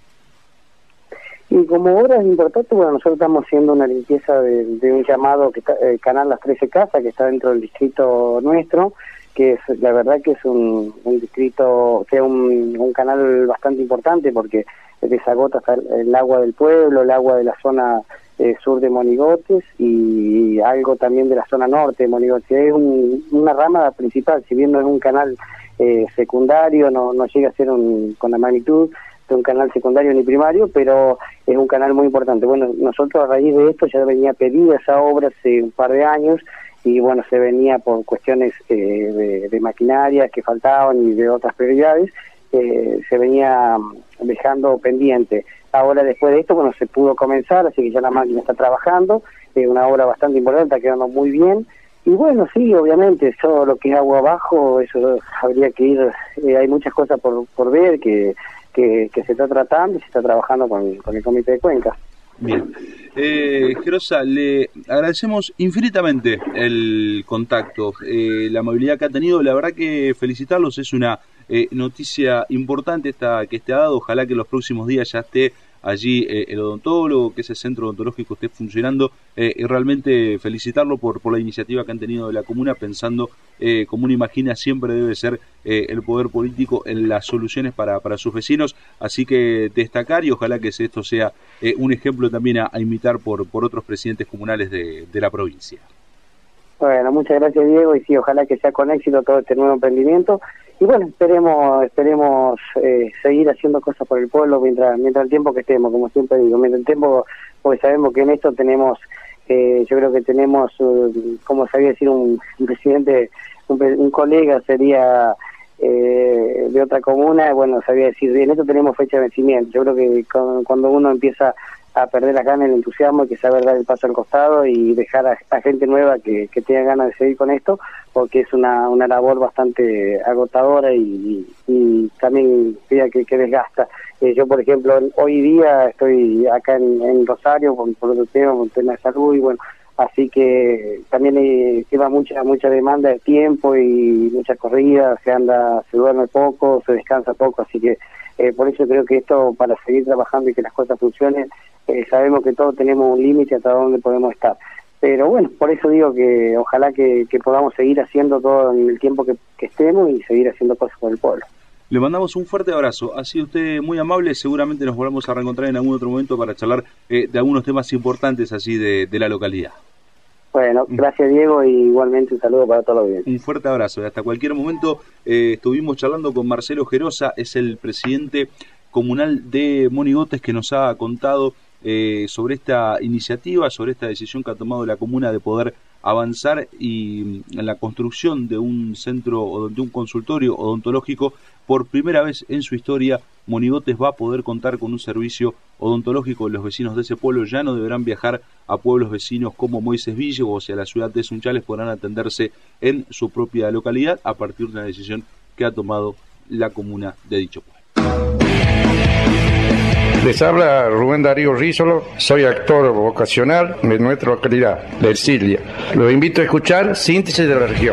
Y como obras importantes, bueno, nosotros estamos haciendo una limpieza de, de un llamado que está, el canal Las trece Casas, que está dentro del distrito nuestro, que es la verdad que es un, un distrito, que es un, un canal bastante importante porque desagota hasta el, el agua del pueblo, el agua de la zona eh, sur de Monigotes y algo también de la zona norte de Monigotes. Es un, una rama principal, si bien no es un canal eh, secundario, no, no llega a ser un, con la magnitud de un canal secundario ni primario, pero es un canal muy importante. Bueno, nosotros a raíz de esto ya venía pedida esa obra hace un par de años y bueno, se venía por cuestiones eh, de, de maquinaria que faltaban y de otras prioridades, eh, se venía dejando pendiente. Ahora después de esto, bueno, se pudo comenzar, así que ya la máquina está trabajando, es eh, una obra bastante importante, está quedando muy bien. Y bueno, sí, obviamente, todo lo que es agua abajo, eso habría que ir, eh, hay muchas cosas por, por ver que, que, que se está tratando y se está trabajando con, con el Comité de Cuencas. Bien. Eh, Gerosa, le agradecemos infinitamente el contacto, eh, la amabilidad que ha tenido. La verdad que felicitarlos, es una eh, noticia importante esta que esté dado. Ojalá que en los próximos días ya esté allí eh, el odontólogo, que ese centro odontológico esté funcionando, eh, y realmente felicitarlo por, por la iniciativa que han tenido de la comuna, pensando, eh, como uno imagina, siempre debe ser eh, el poder político en las soluciones para, para sus vecinos, así que destacar y ojalá que esto sea eh, un ejemplo también a, a imitar por, por otros presidentes comunales de, de la provincia. Bueno, muchas gracias, Diego, y sí, ojalá que sea con éxito todo este nuevo emprendimiento. Y bueno, esperemos esperemos eh, seguir haciendo cosas por el pueblo mientras mientras el tiempo que estemos, como siempre digo, mientras el tiempo, porque sabemos que en esto tenemos, eh, yo creo que tenemos, uh, como sabía decir un, un presidente, un, un colega sería eh, de otra comuna, bueno, sabía decir, en esto tenemos fecha de vencimiento. Yo creo que con, cuando uno empieza a perder las ganas, el entusiasmo, hay que saber dar el paso al costado y dejar a, a gente nueva que, que tenga ganas de seguir con esto, porque es una, una labor bastante agotadora y, y, y también que, que desgasta. Eh, yo, por ejemplo, hoy día estoy acá en, en Rosario por, por otro tema, por un tema de salud, y bueno, así que también eh, lleva mucha mucha demanda de tiempo y muchas corridas, se anda, se duerme poco, se descansa poco, así que eh, por eso creo que esto, para seguir trabajando y que las cosas funcionen, eh, sabemos que todos tenemos un límite hasta dónde podemos estar. Pero bueno, por eso digo que ojalá que, que podamos seguir haciendo todo en el tiempo que, que estemos y seguir haciendo cosas por el pueblo. Le mandamos un fuerte abrazo, ha sido usted muy amable, seguramente nos volvemos a reencontrar en algún otro momento para charlar eh, de algunos temas importantes así de, de la localidad. Bueno, gracias, Diego, y igualmente un saludo para todos los bien. Un fuerte abrazo y hasta cualquier momento. Eh, estuvimos charlando con Marcelo Gerosa, es el presidente comunal de Monigotes, que nos ha contado eh, sobre esta iniciativa, sobre esta decisión que ha tomado la comuna de poder avanzar y en la construcción de un centro o de un consultorio odontológico. Por primera vez en su historia, Monigotes va a poder contar con un servicio odontológico. Los vecinos de ese pueblo ya no deberán viajar a pueblos vecinos como Moisés Ville o hacia la ciudad de Sunchales, podrán atenderse en su propia localidad a partir de una decisión que ha tomado la comuna de dicho pueblo. Les habla Rubén Darío Rízolo, soy actor vocacional de nuestra localidad, de Ercilia. Los invito a escuchar Síntesis de la Región.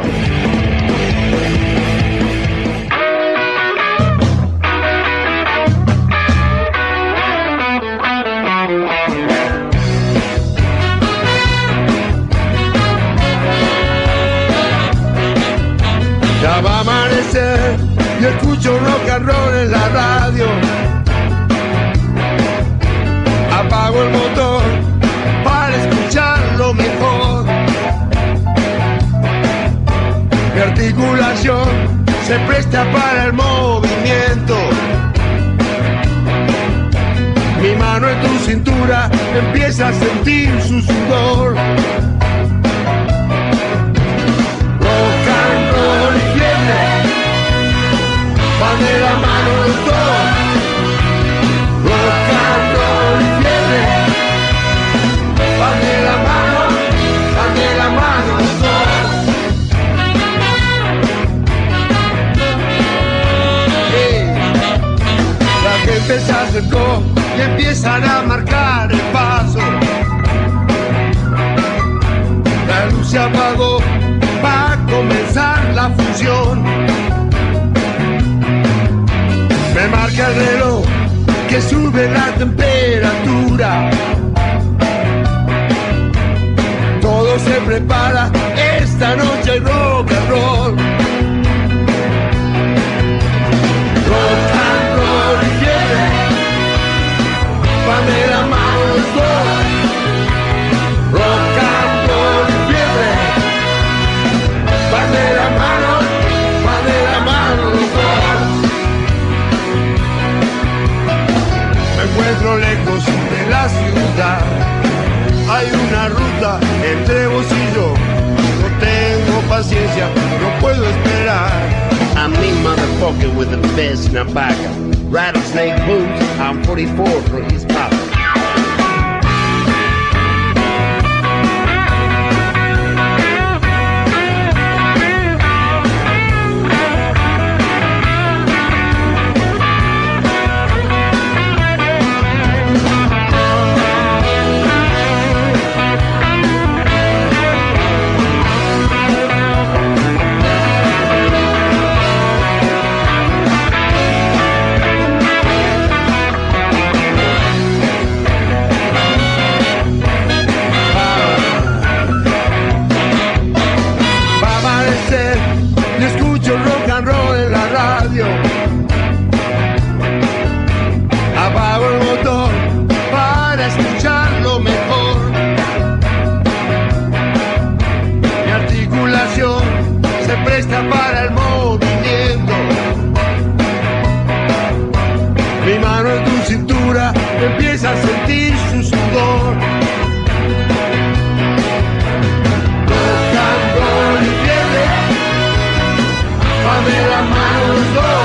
Ya va a amanecer y escucho rock and roll en la radio. Apago el motor para escucharlo mejor. Mi articulación se presta para el movimiento. Mi mano en tu cintura empieza a sentir su sudor. Rock and roll y fiebre van de la mano de todos. Rock and roll y fiebre van de la mano, van de la mano de todos. y empiezan a marcar el paso. La luz se apagó, va a comenzar la función. Me marca el reloj que sube la temperatura. Todo se prepara, esta noche hay rock and roll. Rock and roll y fiebre, van de la mano los dos. Rock and roll y fiebre, van de la mano, van de la mano los dos. Me encuentro lejos de la ciudad, hay una ruta entre vos y yo. No tengo paciencia, no puedo esperar. I'm me motherfucker with the best napaga. Rattlesnake boots, I'm forty-four for his pop. Apago el motor para escucharlo mejor. Mi articulación se presta para el movimiento. Mi mano en tu cintura empieza a sentir su sudor. Tocando y fiebre, van de la mano los dos.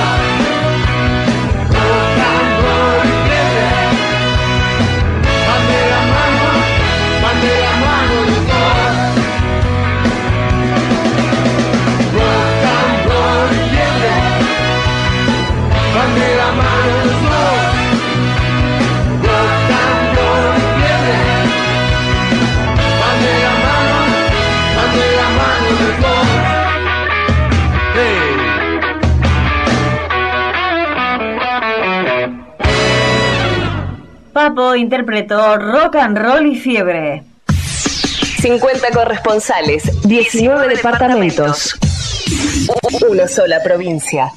Papo interpretó Rock and Roll y Fiebre. cincuenta corresponsales, diecinueve departamentos, una sola provincia.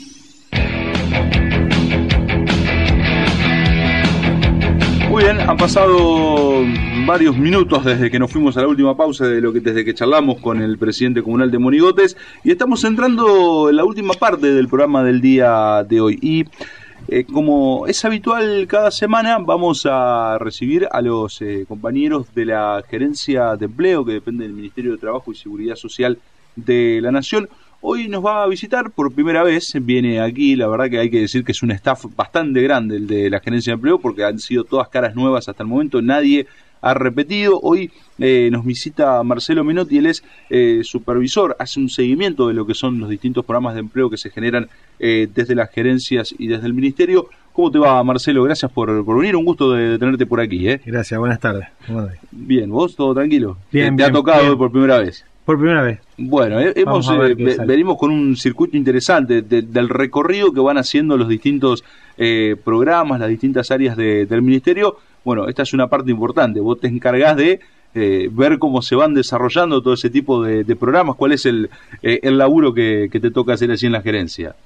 Muy bien, han pasado varios minutos desde que nos fuimos a la última pausa, de lo que desde que charlamos con el presidente comunal de Monigotes, y estamos entrando en la última parte del programa del día de hoy. Y eh, como es habitual cada semana, vamos a recibir a los eh, compañeros de la Gerencia de Empleo, que depende del Ministerio de Trabajo y Seguridad Social de la Nación. Hoy nos va a visitar por primera vez, viene aquí, la verdad que hay que decir que es un staff bastante grande el de la Gerencia de Empleo, porque han sido todas caras nuevas hasta el momento, nadie ha repetido. Hoy eh, nos visita Marcelo Menotti, él es eh, supervisor, hace un seguimiento de lo que son los distintos programas de empleo que se generan eh, desde las gerencias y desde el Ministerio. ¿Cómo te va, Marcelo? Gracias por, por venir, un gusto de, de tenerte por aquí. ¿eh? Gracias, buenas tardes. Bien, ¿vos todo tranquilo? Bien, ¿Te, bien, te ha tocado bien. hoy por primera vez? Por primera vez. Bueno, eh, hemos, eh, venimos con un circuito interesante de, del recorrido que van haciendo los distintos eh, programas, las distintas áreas de, del Ministerio. Bueno, esta es una parte importante. Vos te encargás de eh, ver cómo se van desarrollando todo ese tipo de, de programas. ¿Cuál es el, eh, el laburo que, que te toca hacer allí en la gerencia?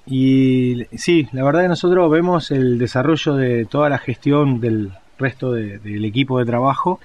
Y sí, la verdad que nosotros vemos el desarrollo de toda la gestión del resto de, del equipo de trabajo.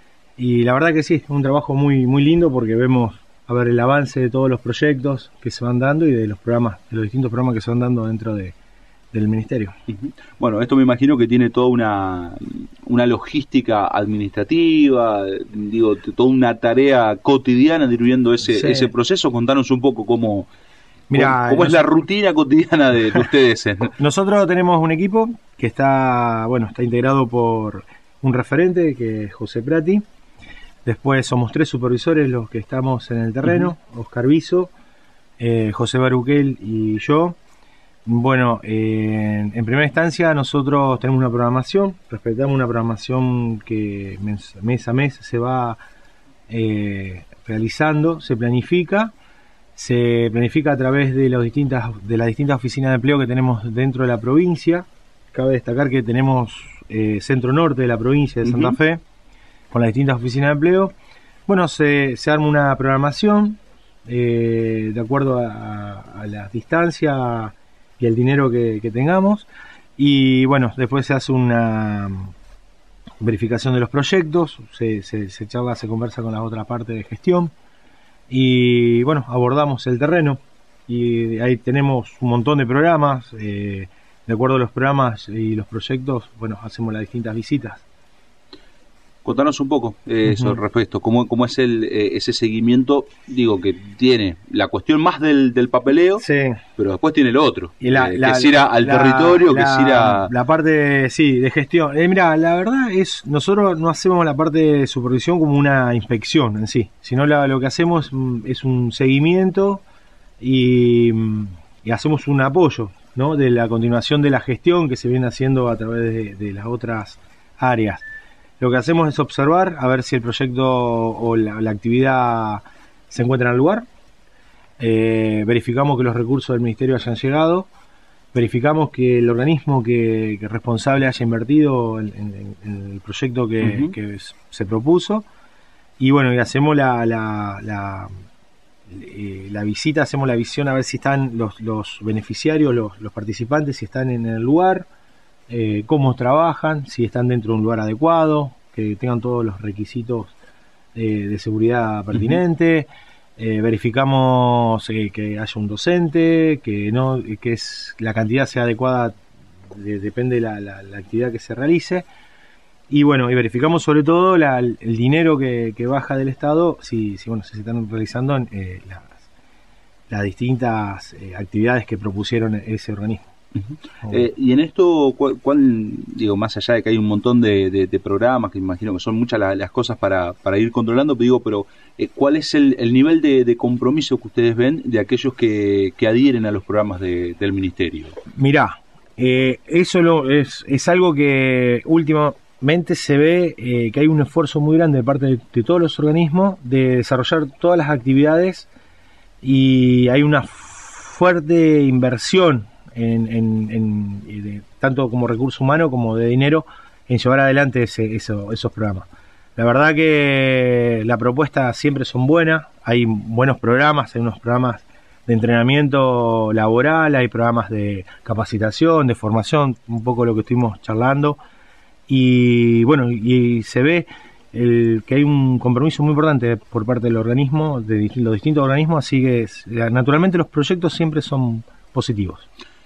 Y la verdad que sí, es un trabajo muy, muy lindo porque vemos a ver el avance de todos los proyectos que se van dando y de los programas, de los distintos programas que se van dando dentro de, del Ministerio. Uh-huh. Bueno, esto me imagino que tiene toda una, una logística administrativa, digo, toda una tarea cotidiana dirigiendo ese, sí. ese proceso. Contanos un poco cómo, Mirá, cómo, cómo es la rutina cotidiana de, de ustedes. Nosotros tenemos un equipo que está, bueno, está integrado por un referente que es José Prati. Después somos tres supervisores los que estamos en el terreno, uh-huh. Oscar Viso, eh, José Baruquel y yo. Bueno, eh, en primera instancia nosotros tenemos una programación, respetamos una programación que mes, mes a mes se va eh, realizando, se planifica, se planifica a través de, los distintas, de las distintas oficinas de empleo que tenemos dentro de la provincia. Cabe destacar que tenemos eh, centro norte de la provincia de Santa uh-huh. Fe, con las distintas oficinas de empleo. Bueno, se, se arma una programación eh, de acuerdo a, a la distancia y el dinero que, que tengamos, y bueno, después se hace una verificación de los proyectos, se, se, se charla, se conversa con la otra parte de gestión, y bueno, abordamos el terreno, y ahí tenemos un montón de programas, eh, de acuerdo a los programas y los proyectos, bueno, hacemos las distintas visitas. Contanos un poco eh, uh-huh. sobre respecto, cómo, cómo es el eh, ese seguimiento, digo, que tiene la cuestión más del, del papeleo, sí. pero después tiene lo otro, y la, eh, la, que es ir al la, territorio, la, que es ir a... La parte, sí, de gestión. Eh, mira, la verdad es, nosotros no hacemos la parte de supervisión como una inspección en sí, sino la, lo que hacemos es un seguimiento y, y hacemos un apoyo, ¿no?, de la continuación de la gestión que se viene haciendo a través de, de las otras áreas. Lo que hacemos es observar a ver si el proyecto o la, la actividad se encuentra en el lugar, eh, verificamos que los recursos del Ministerio hayan llegado, verificamos que el organismo que, que responsable haya invertido en, en, en el proyecto que, uh-huh. que se propuso, y bueno, y hacemos la, la, la, eh, la visita, hacemos la visión a ver si están los, los beneficiarios, los, los participantes, si están en el lugar, Eh, cómo trabajan, si están dentro de un lugar adecuado, que tengan todos los requisitos eh, de seguridad pertinentes, uh-huh. eh, verificamos eh, que haya un docente, que no, que es la cantidad sea adecuada, de, depende de la, la, la actividad que se realice, y bueno, y verificamos sobre todo la, el dinero que, que baja del Estado, si, si bueno, si se están realizando eh, las, las distintas eh, actividades que propusieron ese organismo. Uh-huh. Eh, y en esto, ¿cuál, cuál, digo, más allá de que hay un montón de, de, de programas, que imagino que son muchas la, las cosas para, para ir controlando, pero digo, pero eh, ¿cuál es el, el nivel de, de compromiso que ustedes ven de aquellos que, que adhieren a los programas de, del Ministerio? Mirá, eh, eso lo, es, es algo que últimamente se ve eh, que hay un esfuerzo muy grande de parte de, de todos los organismos de desarrollar todas las actividades, y hay una fuerte inversión En, en, en, de, tanto como recurso humano como de dinero en llevar adelante ese, eso, esos programas. La verdad que las propuestas siempre son buenas, hay buenos programas, hay unos programas de entrenamiento laboral, hay programas de capacitación, de formación, un poco lo que estuvimos charlando, y bueno, y, y se ve el, que hay un compromiso muy importante por parte del organismo, de los distintos organismos, así que naturalmente los proyectos siempre son positivos.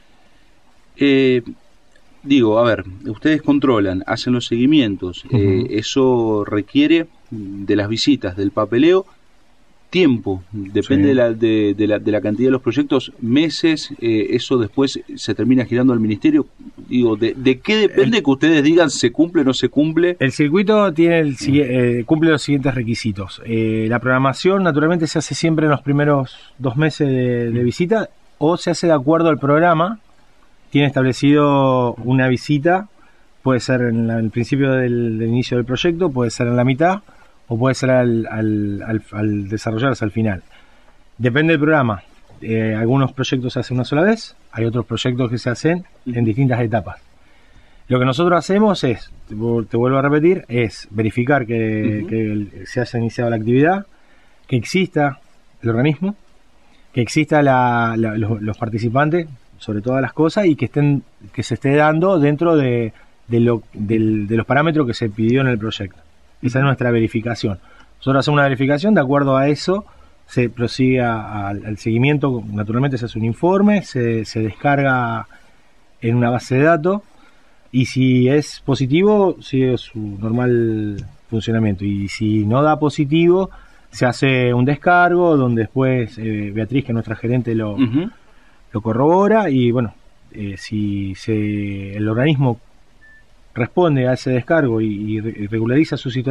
Eh, digo, a ver, ustedes controlan, hacen los seguimientos, uh-huh. eh, eso requiere de las visitas, del papeleo, tiempo, depende sí. de, la, de, de, la, de la cantidad de los proyectos, meses, eh, eso después se termina girando al Ministerio. Digo, ¿de, de qué depende el, que ustedes digan se cumple o no se cumple? El circuito tiene el, eh, cumple los siguientes requisitos. Eh, la programación naturalmente se hace siempre en los primeros dos meses de, de visita, o se hace de acuerdo al programa. Tiene establecido una visita, puede ser en la, el principio del, del inicio del proyecto, puede ser en la mitad, o puede ser al, al, al, al desarrollarse al final. Depende del programa. Eh, algunos proyectos se hacen una sola vez, hay otros proyectos que se hacen en distintas etapas. Lo que nosotros hacemos es, te, te vuelvo a repetir, es verificar que, uh-huh. que el, se haya iniciado la actividad, que exista el organismo, que exista la, la, los, los participantes, sobre todas las cosas, y que estén que se esté dando dentro de, de, lo, del, de los parámetros que se pidió en el proyecto. Esa es nuestra verificación. Nosotros hacemos una verificación, de acuerdo a eso se prosigue a, a, al seguimiento, naturalmente se hace un informe, se, se descarga en una base de datos, y si es positivo sigue su normal funcionamiento, y si no da positivo se hace un descargo donde después eh, Beatriz, que es nuestra gerente, lo uh-huh. lo corrobora, y bueno, eh, si se, el organismo responde a ese descargo y, y regulariza su situación,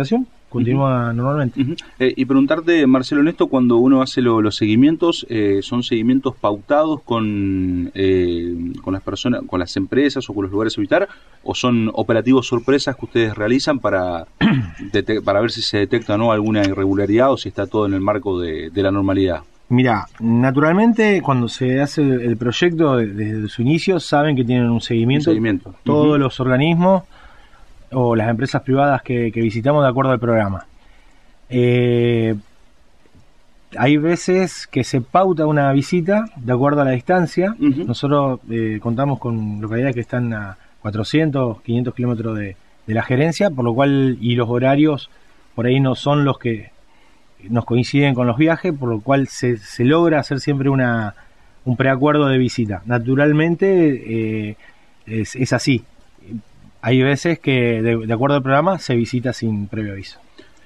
continúa uh-huh. normalmente. Uh-huh. Eh, y preguntarte, Marcelo, en esto, cuando uno hace lo, los seguimientos, eh, ¿son seguimientos pautados con, eh, con las personas, con las empresas o con los lugares a visitar, o son operativos sorpresas que ustedes realizan para, dete- para ver si se detecta o no alguna irregularidad o si está todo en el marco de, de la normalidad? Mira, naturalmente cuando se hace el proyecto desde su inicio saben que tienen un seguimiento, un seguimiento. todos Uh-huh. los organismos o las empresas privadas que, que visitamos de acuerdo al programa. Eh, hay veces que se pauta una visita de acuerdo a la distancia. Uh-huh. Nosotros eh, contamos con localidades que están a cuatrocientos, quinientos kilómetros de, de la gerencia, por lo cual, y los horarios por ahí no son los que nos coinciden con los viajes, por lo cual se, se logra hacer siempre una un preacuerdo de visita. Naturalmente eh, es, es así. Hay veces que de, de acuerdo al programa se visita sin previo aviso.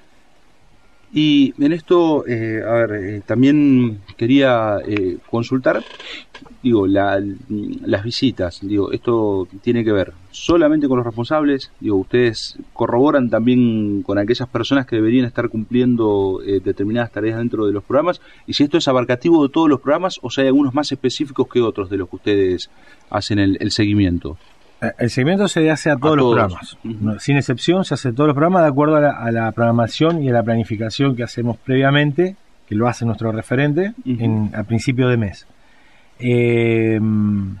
Y en esto, eh, a ver, eh, también quería eh, consultar, digo, la, las visitas, digo, esto tiene que ver solamente con los responsables, digo, ustedes corroboran también con aquellas personas que deberían estar cumpliendo eh, determinadas tareas dentro de los programas, y si esto es abarcativo de todos los programas o si hay algunos más específicos que otros de los que ustedes hacen el, el seguimiento. El seguimiento se hace a todos, a todos. los programas, uh-huh. sin excepción, se hace a todos los programas de acuerdo a la, a la programación y a la planificación que hacemos previamente, que lo hace nuestro referente uh-huh. en, a principio de mes. Eh, en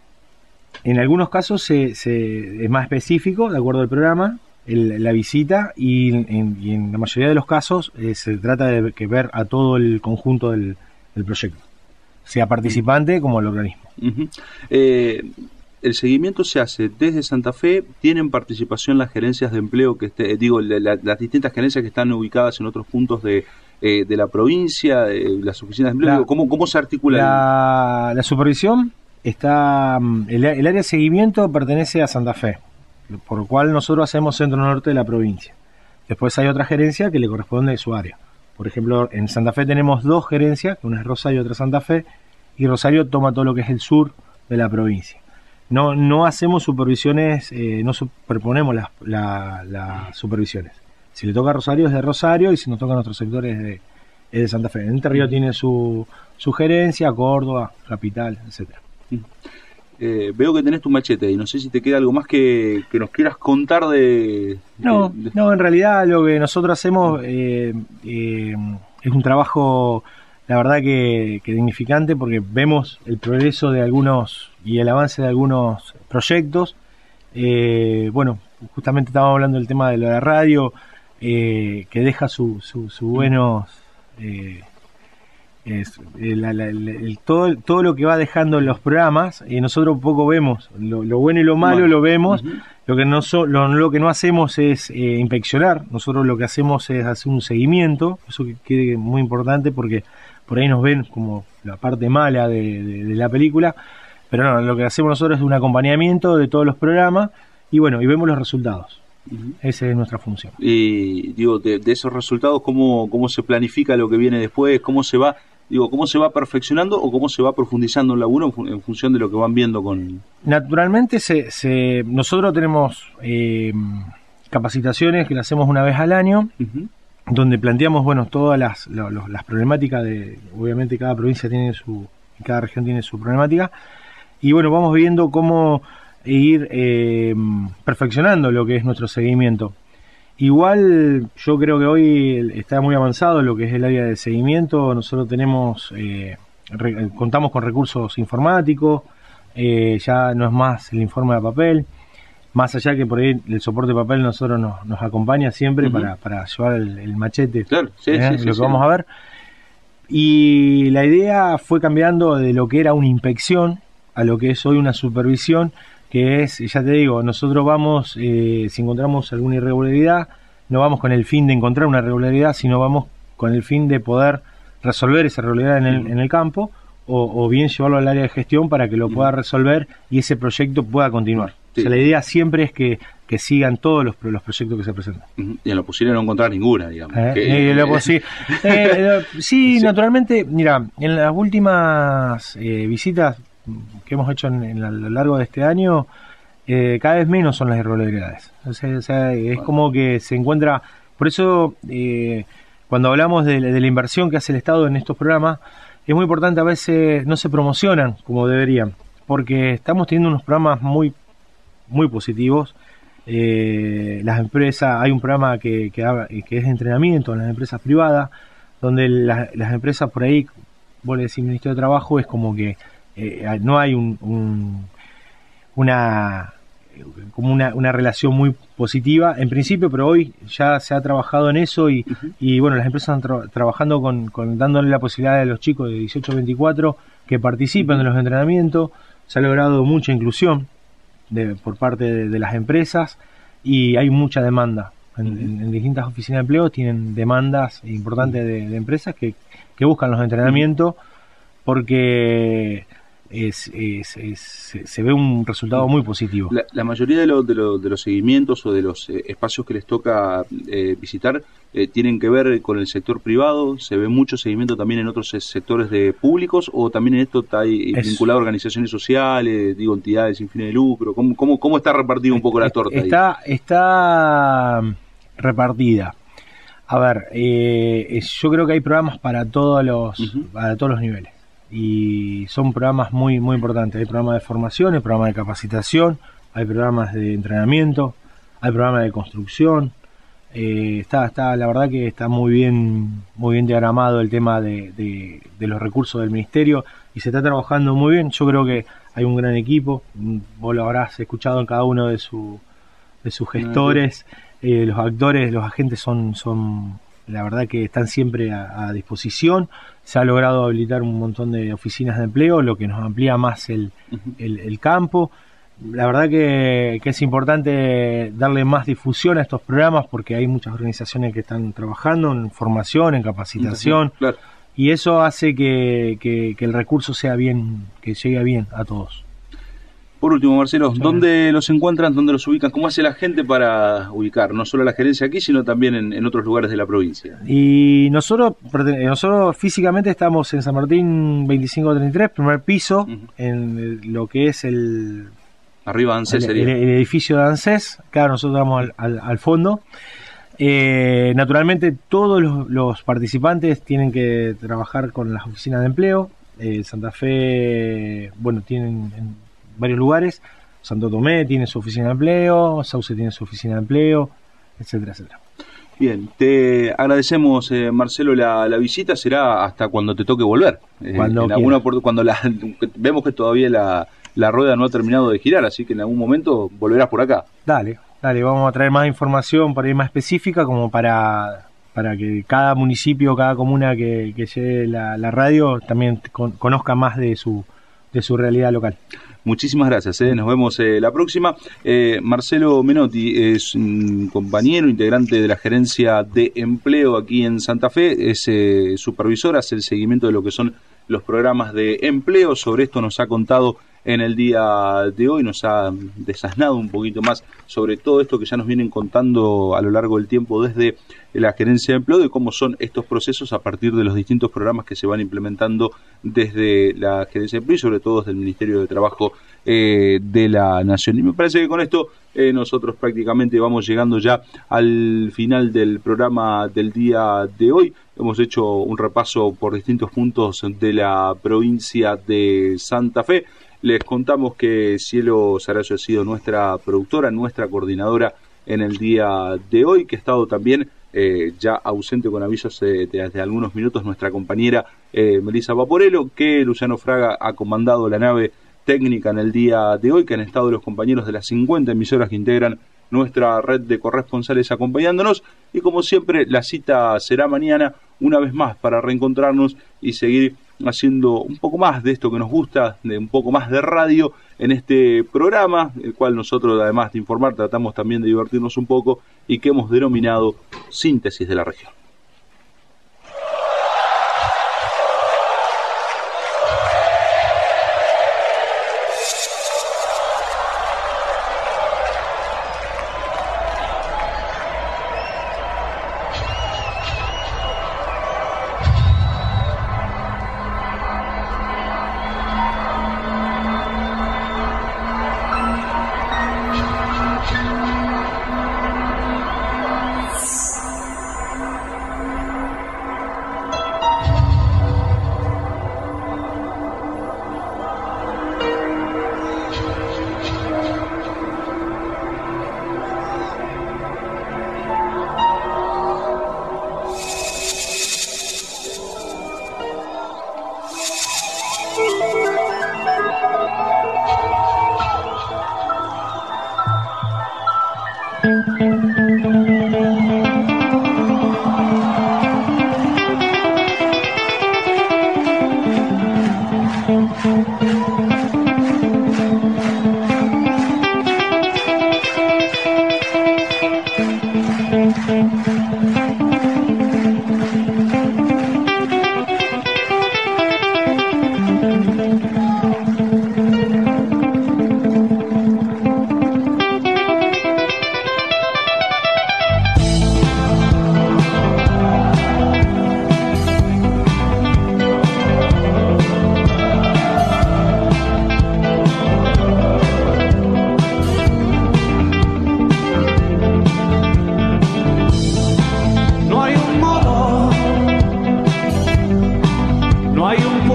algunos casos se, se, es más específico, de acuerdo al programa, el, la visita, y en, y en la mayoría de los casos eh, se trata de que ver a todo el conjunto del, del proyecto, sea participante como el organismo. Uh-huh. Eh... El seguimiento se hace desde Santa Fe. ¿Tienen participación las gerencias de empleo que esté, digo, la, la, las distintas gerencias que están ubicadas en otros puntos de, eh, de la provincia, eh, las oficinas de empleo? La, digo, ¿cómo, ¿Cómo se articula? La, la supervisión está, el, el área de seguimiento pertenece a Santa Fe, por lo cual nosotros hacemos centro norte de la provincia. Después hay otra gerencia que le corresponde a su área. Por ejemplo, en Santa Fe tenemos dos gerencias, una es Rosario y otra Santa Fe, y Rosario toma todo lo que es el sur de la provincia. No no hacemos supervisiones, eh, no superponemos las la, la supervisiones. Si le toca a Rosario es de Rosario y si nos toca a nuestros sectores es de, es de Santa Fe. En Entre Ríos tiene su, su gerencia, Córdoba, Capital, etcétera. Eh, veo que tenés tu machete y no sé si te queda algo más que, que nos quieras contar de... No, de, de... no, en realidad lo que nosotros hacemos eh, eh, es un trabajo, la verdad que, que dignificante, porque vemos el progreso de algunos y el avance de algunos proyectos. Eh, bueno, justamente estábamos hablando del tema de la radio, eh, que deja sus su, su buenos... Eh, es, la, la, la, el, todo, todo lo que va dejando en los programas, y nosotros un poco vemos lo, lo bueno y lo malo, bueno, lo vemos. Uh-huh. Lo que no so, lo, lo que no hacemos es eh, inspeccionar. Nosotros lo que hacemos es hacer un seguimiento, eso que quede muy importante, porque por ahí nos ven como la parte mala de, de, de la película, pero no, lo que hacemos nosotros es un acompañamiento de todos los programas y bueno, y vemos los resultados. Uh-huh. Esa es nuestra función. Y digo, de, de esos resultados, ¿cómo, cómo se planifica lo que viene después? ¿Cómo se va, digo, cómo se va perfeccionando o cómo se va profundizando el laburo en, fun- en función de lo que van viendo con...? Naturalmente, se, se nosotros tenemos eh, capacitaciones que las hacemos una vez al año, uh-huh. donde planteamos, bueno, todas las, lo, lo, las problemáticas de... Obviamente cada provincia tiene su... cada región tiene su problemática, y bueno, vamos viendo cómo ir eh, perfeccionando lo que es nuestro seguimiento. Igual yo creo que hoy está muy avanzado lo que es el área de seguimiento. Nosotros tenemos eh, re, contamos con recursos informáticos, eh, ya no es más el informe de papel, más allá que por ahí el soporte de papel nosotros nos, nos acompaña siempre uh-huh. para, para llevar el, el machete, claro, sí, ¿eh? sí, sí, lo que sí. vamos a ver. Y la idea fue cambiando de lo que era una inspección a lo que es hoy una supervisión, que es, ya te digo, nosotros vamos, eh, si encontramos alguna irregularidad, no vamos con el fin de encontrar una irregularidad, sino vamos con el fin de poder resolver esa irregularidad en el, en el campo, o, o bien llevarlo al área de gestión para que lo pueda resolver y ese proyecto pueda continuar. Sí. O sea, la idea siempre es que, que sigan todos los, los proyectos que se presentan. Y en lo posible no encontrar ninguna, digamos. Eh, que, eh, lo posi- eh, sí, sí, naturalmente, mira, en las últimas eh, visitas que hemos hecho en, en a lo largo de este año, eh, cada vez menos son las irregularidades. O sea, o sea, es como que se encuentra Por eso, eh, cuando hablamos de, de la inversión que hace el Estado en estos programas, es muy importante, a veces no se promocionan como deberían, porque estamos teniendo unos programas muy, muy positivos. Eh, las empresas, hay un programa que, que, que es de entrenamiento en las empresas privadas, donde la, las empresas por ahí, vos le decís Ministerio de Trabajo, es como que eh, no hay un, un, una como una, una relación muy positiva en principio, pero hoy ya se ha trabajado en eso y, uh-huh. y bueno, las empresas están tra- trabajando con, con dándole la posibilidad a los chicos de dieciocho a veinticuatro que participen uh-huh. de los entrenamientos. Se ha logrado mucha inclusión de, por parte de, de las empresas y hay mucha demanda. En, uh-huh. en, en distintas oficinas de empleo tienen demandas importantes uh-huh. de, de empresas que, que buscan los entrenamientos uh-huh. porque Es, es, es, se ve un resultado muy positivo. La, la mayoría de, lo, de, lo, de los seguimientos o de los eh, espacios que les toca eh, visitar eh, tienen que ver con el sector privado. ¿Se ve mucho seguimiento también en otros sectores de públicos o también en esto está es, vinculado a organizaciones sociales, digo, entidades sin fines de lucro? ¿Cómo, cómo, cómo está repartida un poco la torta? Está, ahí? está repartida. A ver, eh, yo creo que hay programas para todos los, uh-huh. para todos los niveles. Y son programas muy muy importantes. Hay programas de formación, hay programas de capacitación, hay programas de entrenamiento, hay programas de construcción. Eh, está está la verdad que está muy bien muy bien diagramado el tema de, de, de los recursos del ministerio y se está trabajando muy bien. Yo creo que hay un gran equipo. Vos lo habrás escuchado en cada uno de, su, de sus gestores. Eh, los actores, los agentes son son la verdad que están siempre a, a disposición. Se ha logrado habilitar un montón de oficinas de empleo, lo que nos amplía más el, uh-huh. el, el campo. La verdad que, que es importante darle más difusión a estos programas porque hay muchas organizaciones que están trabajando en formación, en capacitación, uh-huh. claro. y eso hace que, que, que el recurso sea bien, que llegue bien a todos. Por último, Marcelo, ¿dónde los encuentran? ¿Dónde los ubican? ¿Cómo hace la gente para ubicar no solo la gerencia aquí, sino también en, en otros lugares de la provincia? Y nosotros nosotros físicamente estamos en San Martín veinticinco treinta y tres, primer piso, uh-huh. en lo que es el... Arriba de ANSES el, sería. El, el edificio de ANSES, claro, nosotros estamos al, al, al fondo. Eh, naturalmente todos los, los participantes tienen que trabajar con las oficinas de empleo. Eh, Santa Fe, bueno, tienen... En, varios lugares, Santo Tomé tiene su oficina de empleo, Sauce tiene su oficina de empleo, etcétera, etcétera. Bien, te agradecemos, eh, Marcelo, la, la visita. Será hasta cuando te toque volver. Eh, cuando en alguna, cuando la, vemos que todavía la, la rueda no ha terminado de girar, así que en algún momento volverás por acá. Dale, dale, vamos a traer más información por ahí más específica, como para, para que cada municipio, cada comuna que, que lleve la, la radio también con, conozca más de su, de su realidad local. Muchísimas gracias, ¿eh? Nos vemos eh, la próxima. Eh, Marcelo Menotti es un compañero, integrante de la gerencia de empleo aquí en Santa Fe, es eh, supervisor, hace el seguimiento de lo que son los programas de empleo. Sobre esto nos ha contado en el día de hoy, nos ha desasnado un poquito más sobre todo esto que ya nos vienen contando a lo largo del tiempo desde la gerencia de empleo, de cómo son estos procesos a partir de los distintos programas que se van implementando desde la gerencia de empleo y sobre todo desde el Ministerio de Trabajo eh, de la Nación. Y me parece que con esto eh, nosotros prácticamente vamos llegando ya al final del programa del día de hoy. Hemos hecho un repaso por distintos puntos de la provincia de Santa Fe. Les contamos que Cielo Sarayo ha sido nuestra productora, nuestra coordinadora en el día de hoy, que ha estado también eh, ya ausente con avisos eh, desde algunos minutos nuestra compañera eh, Melissa Vaporello, que Luciano Fraga ha comandado la nave técnica en el día de hoy, que han estado los compañeros de las cincuenta emisoras que integran nuestra red de corresponsales acompañándonos, y como siempre la cita será mañana una vez más para reencontrarnos y seguir haciendo un poco más de esto que nos gusta, de un poco más de radio en este programa, el cual nosotros, además de informar, tratamos también de divertirnos un poco y que hemos denominado Síntesis de la Región.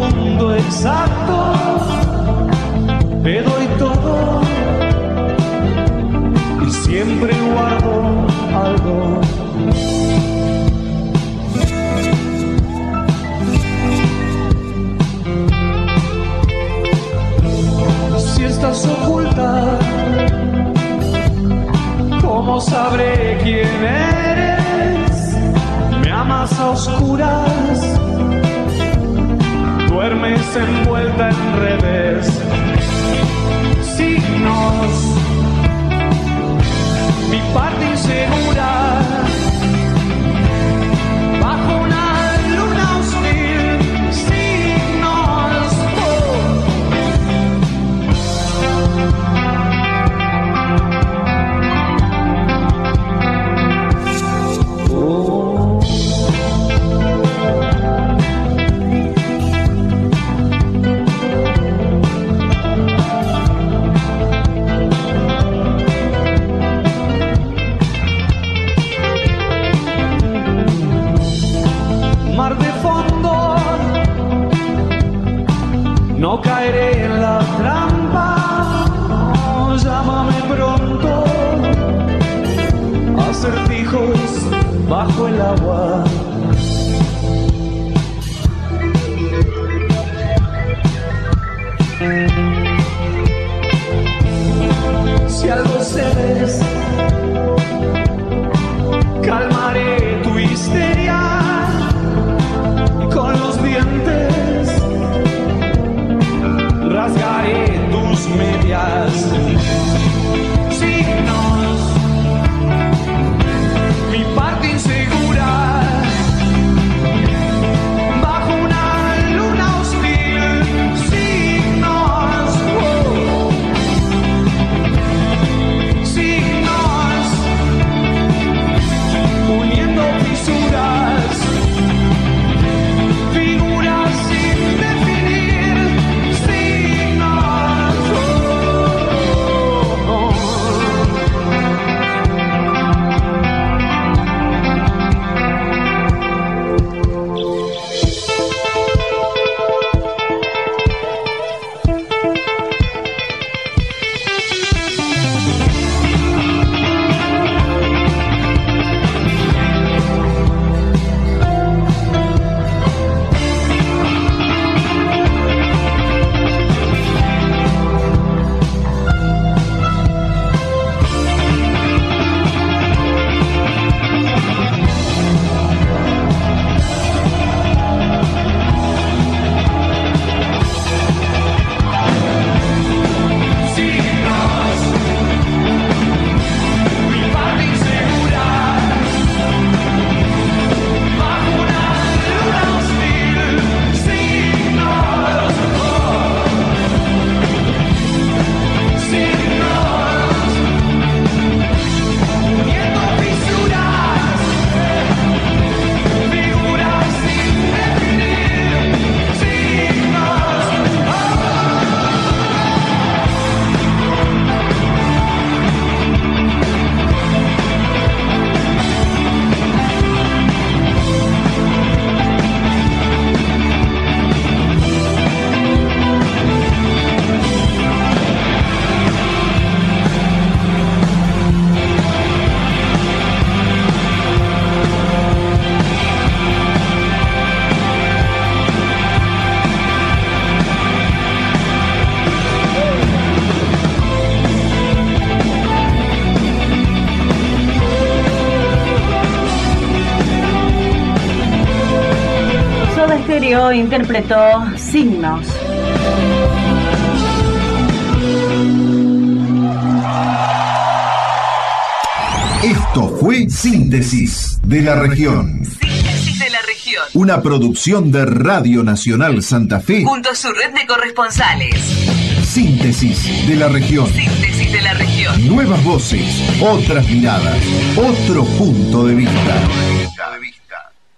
mundo exacto, te doy todo y siempre guardo algo. Si estás oculta, ¿cómo sabré quién eres? Me amas a oscuras, duermes envuelta en redes. Signos, mi parte insegura, bajo una luna hostil. Signos, oh. Oh. Mar de fondo, no caeré en la trampa, no, llámame pronto, acertijos bajo el agua. Si algo cedes, calmaré tu histeria y con los dientes rasgaré tus medias. Signos, mi parte insegura, bajo una luna hostil. Signos, oh. Signos, uniendo fisuras, figuras sin definir. Signos, oh, oh. Stereo interpretó Signos. Esto fue Síntesis de la Región. Síntesis de la Región. Una producción de Radio Nacional Santa Fe junto a su red de corresponsales. Síntesis de la Región. Síntesis de la Región. Nuevas voces, otras miradas, otro punto de vista.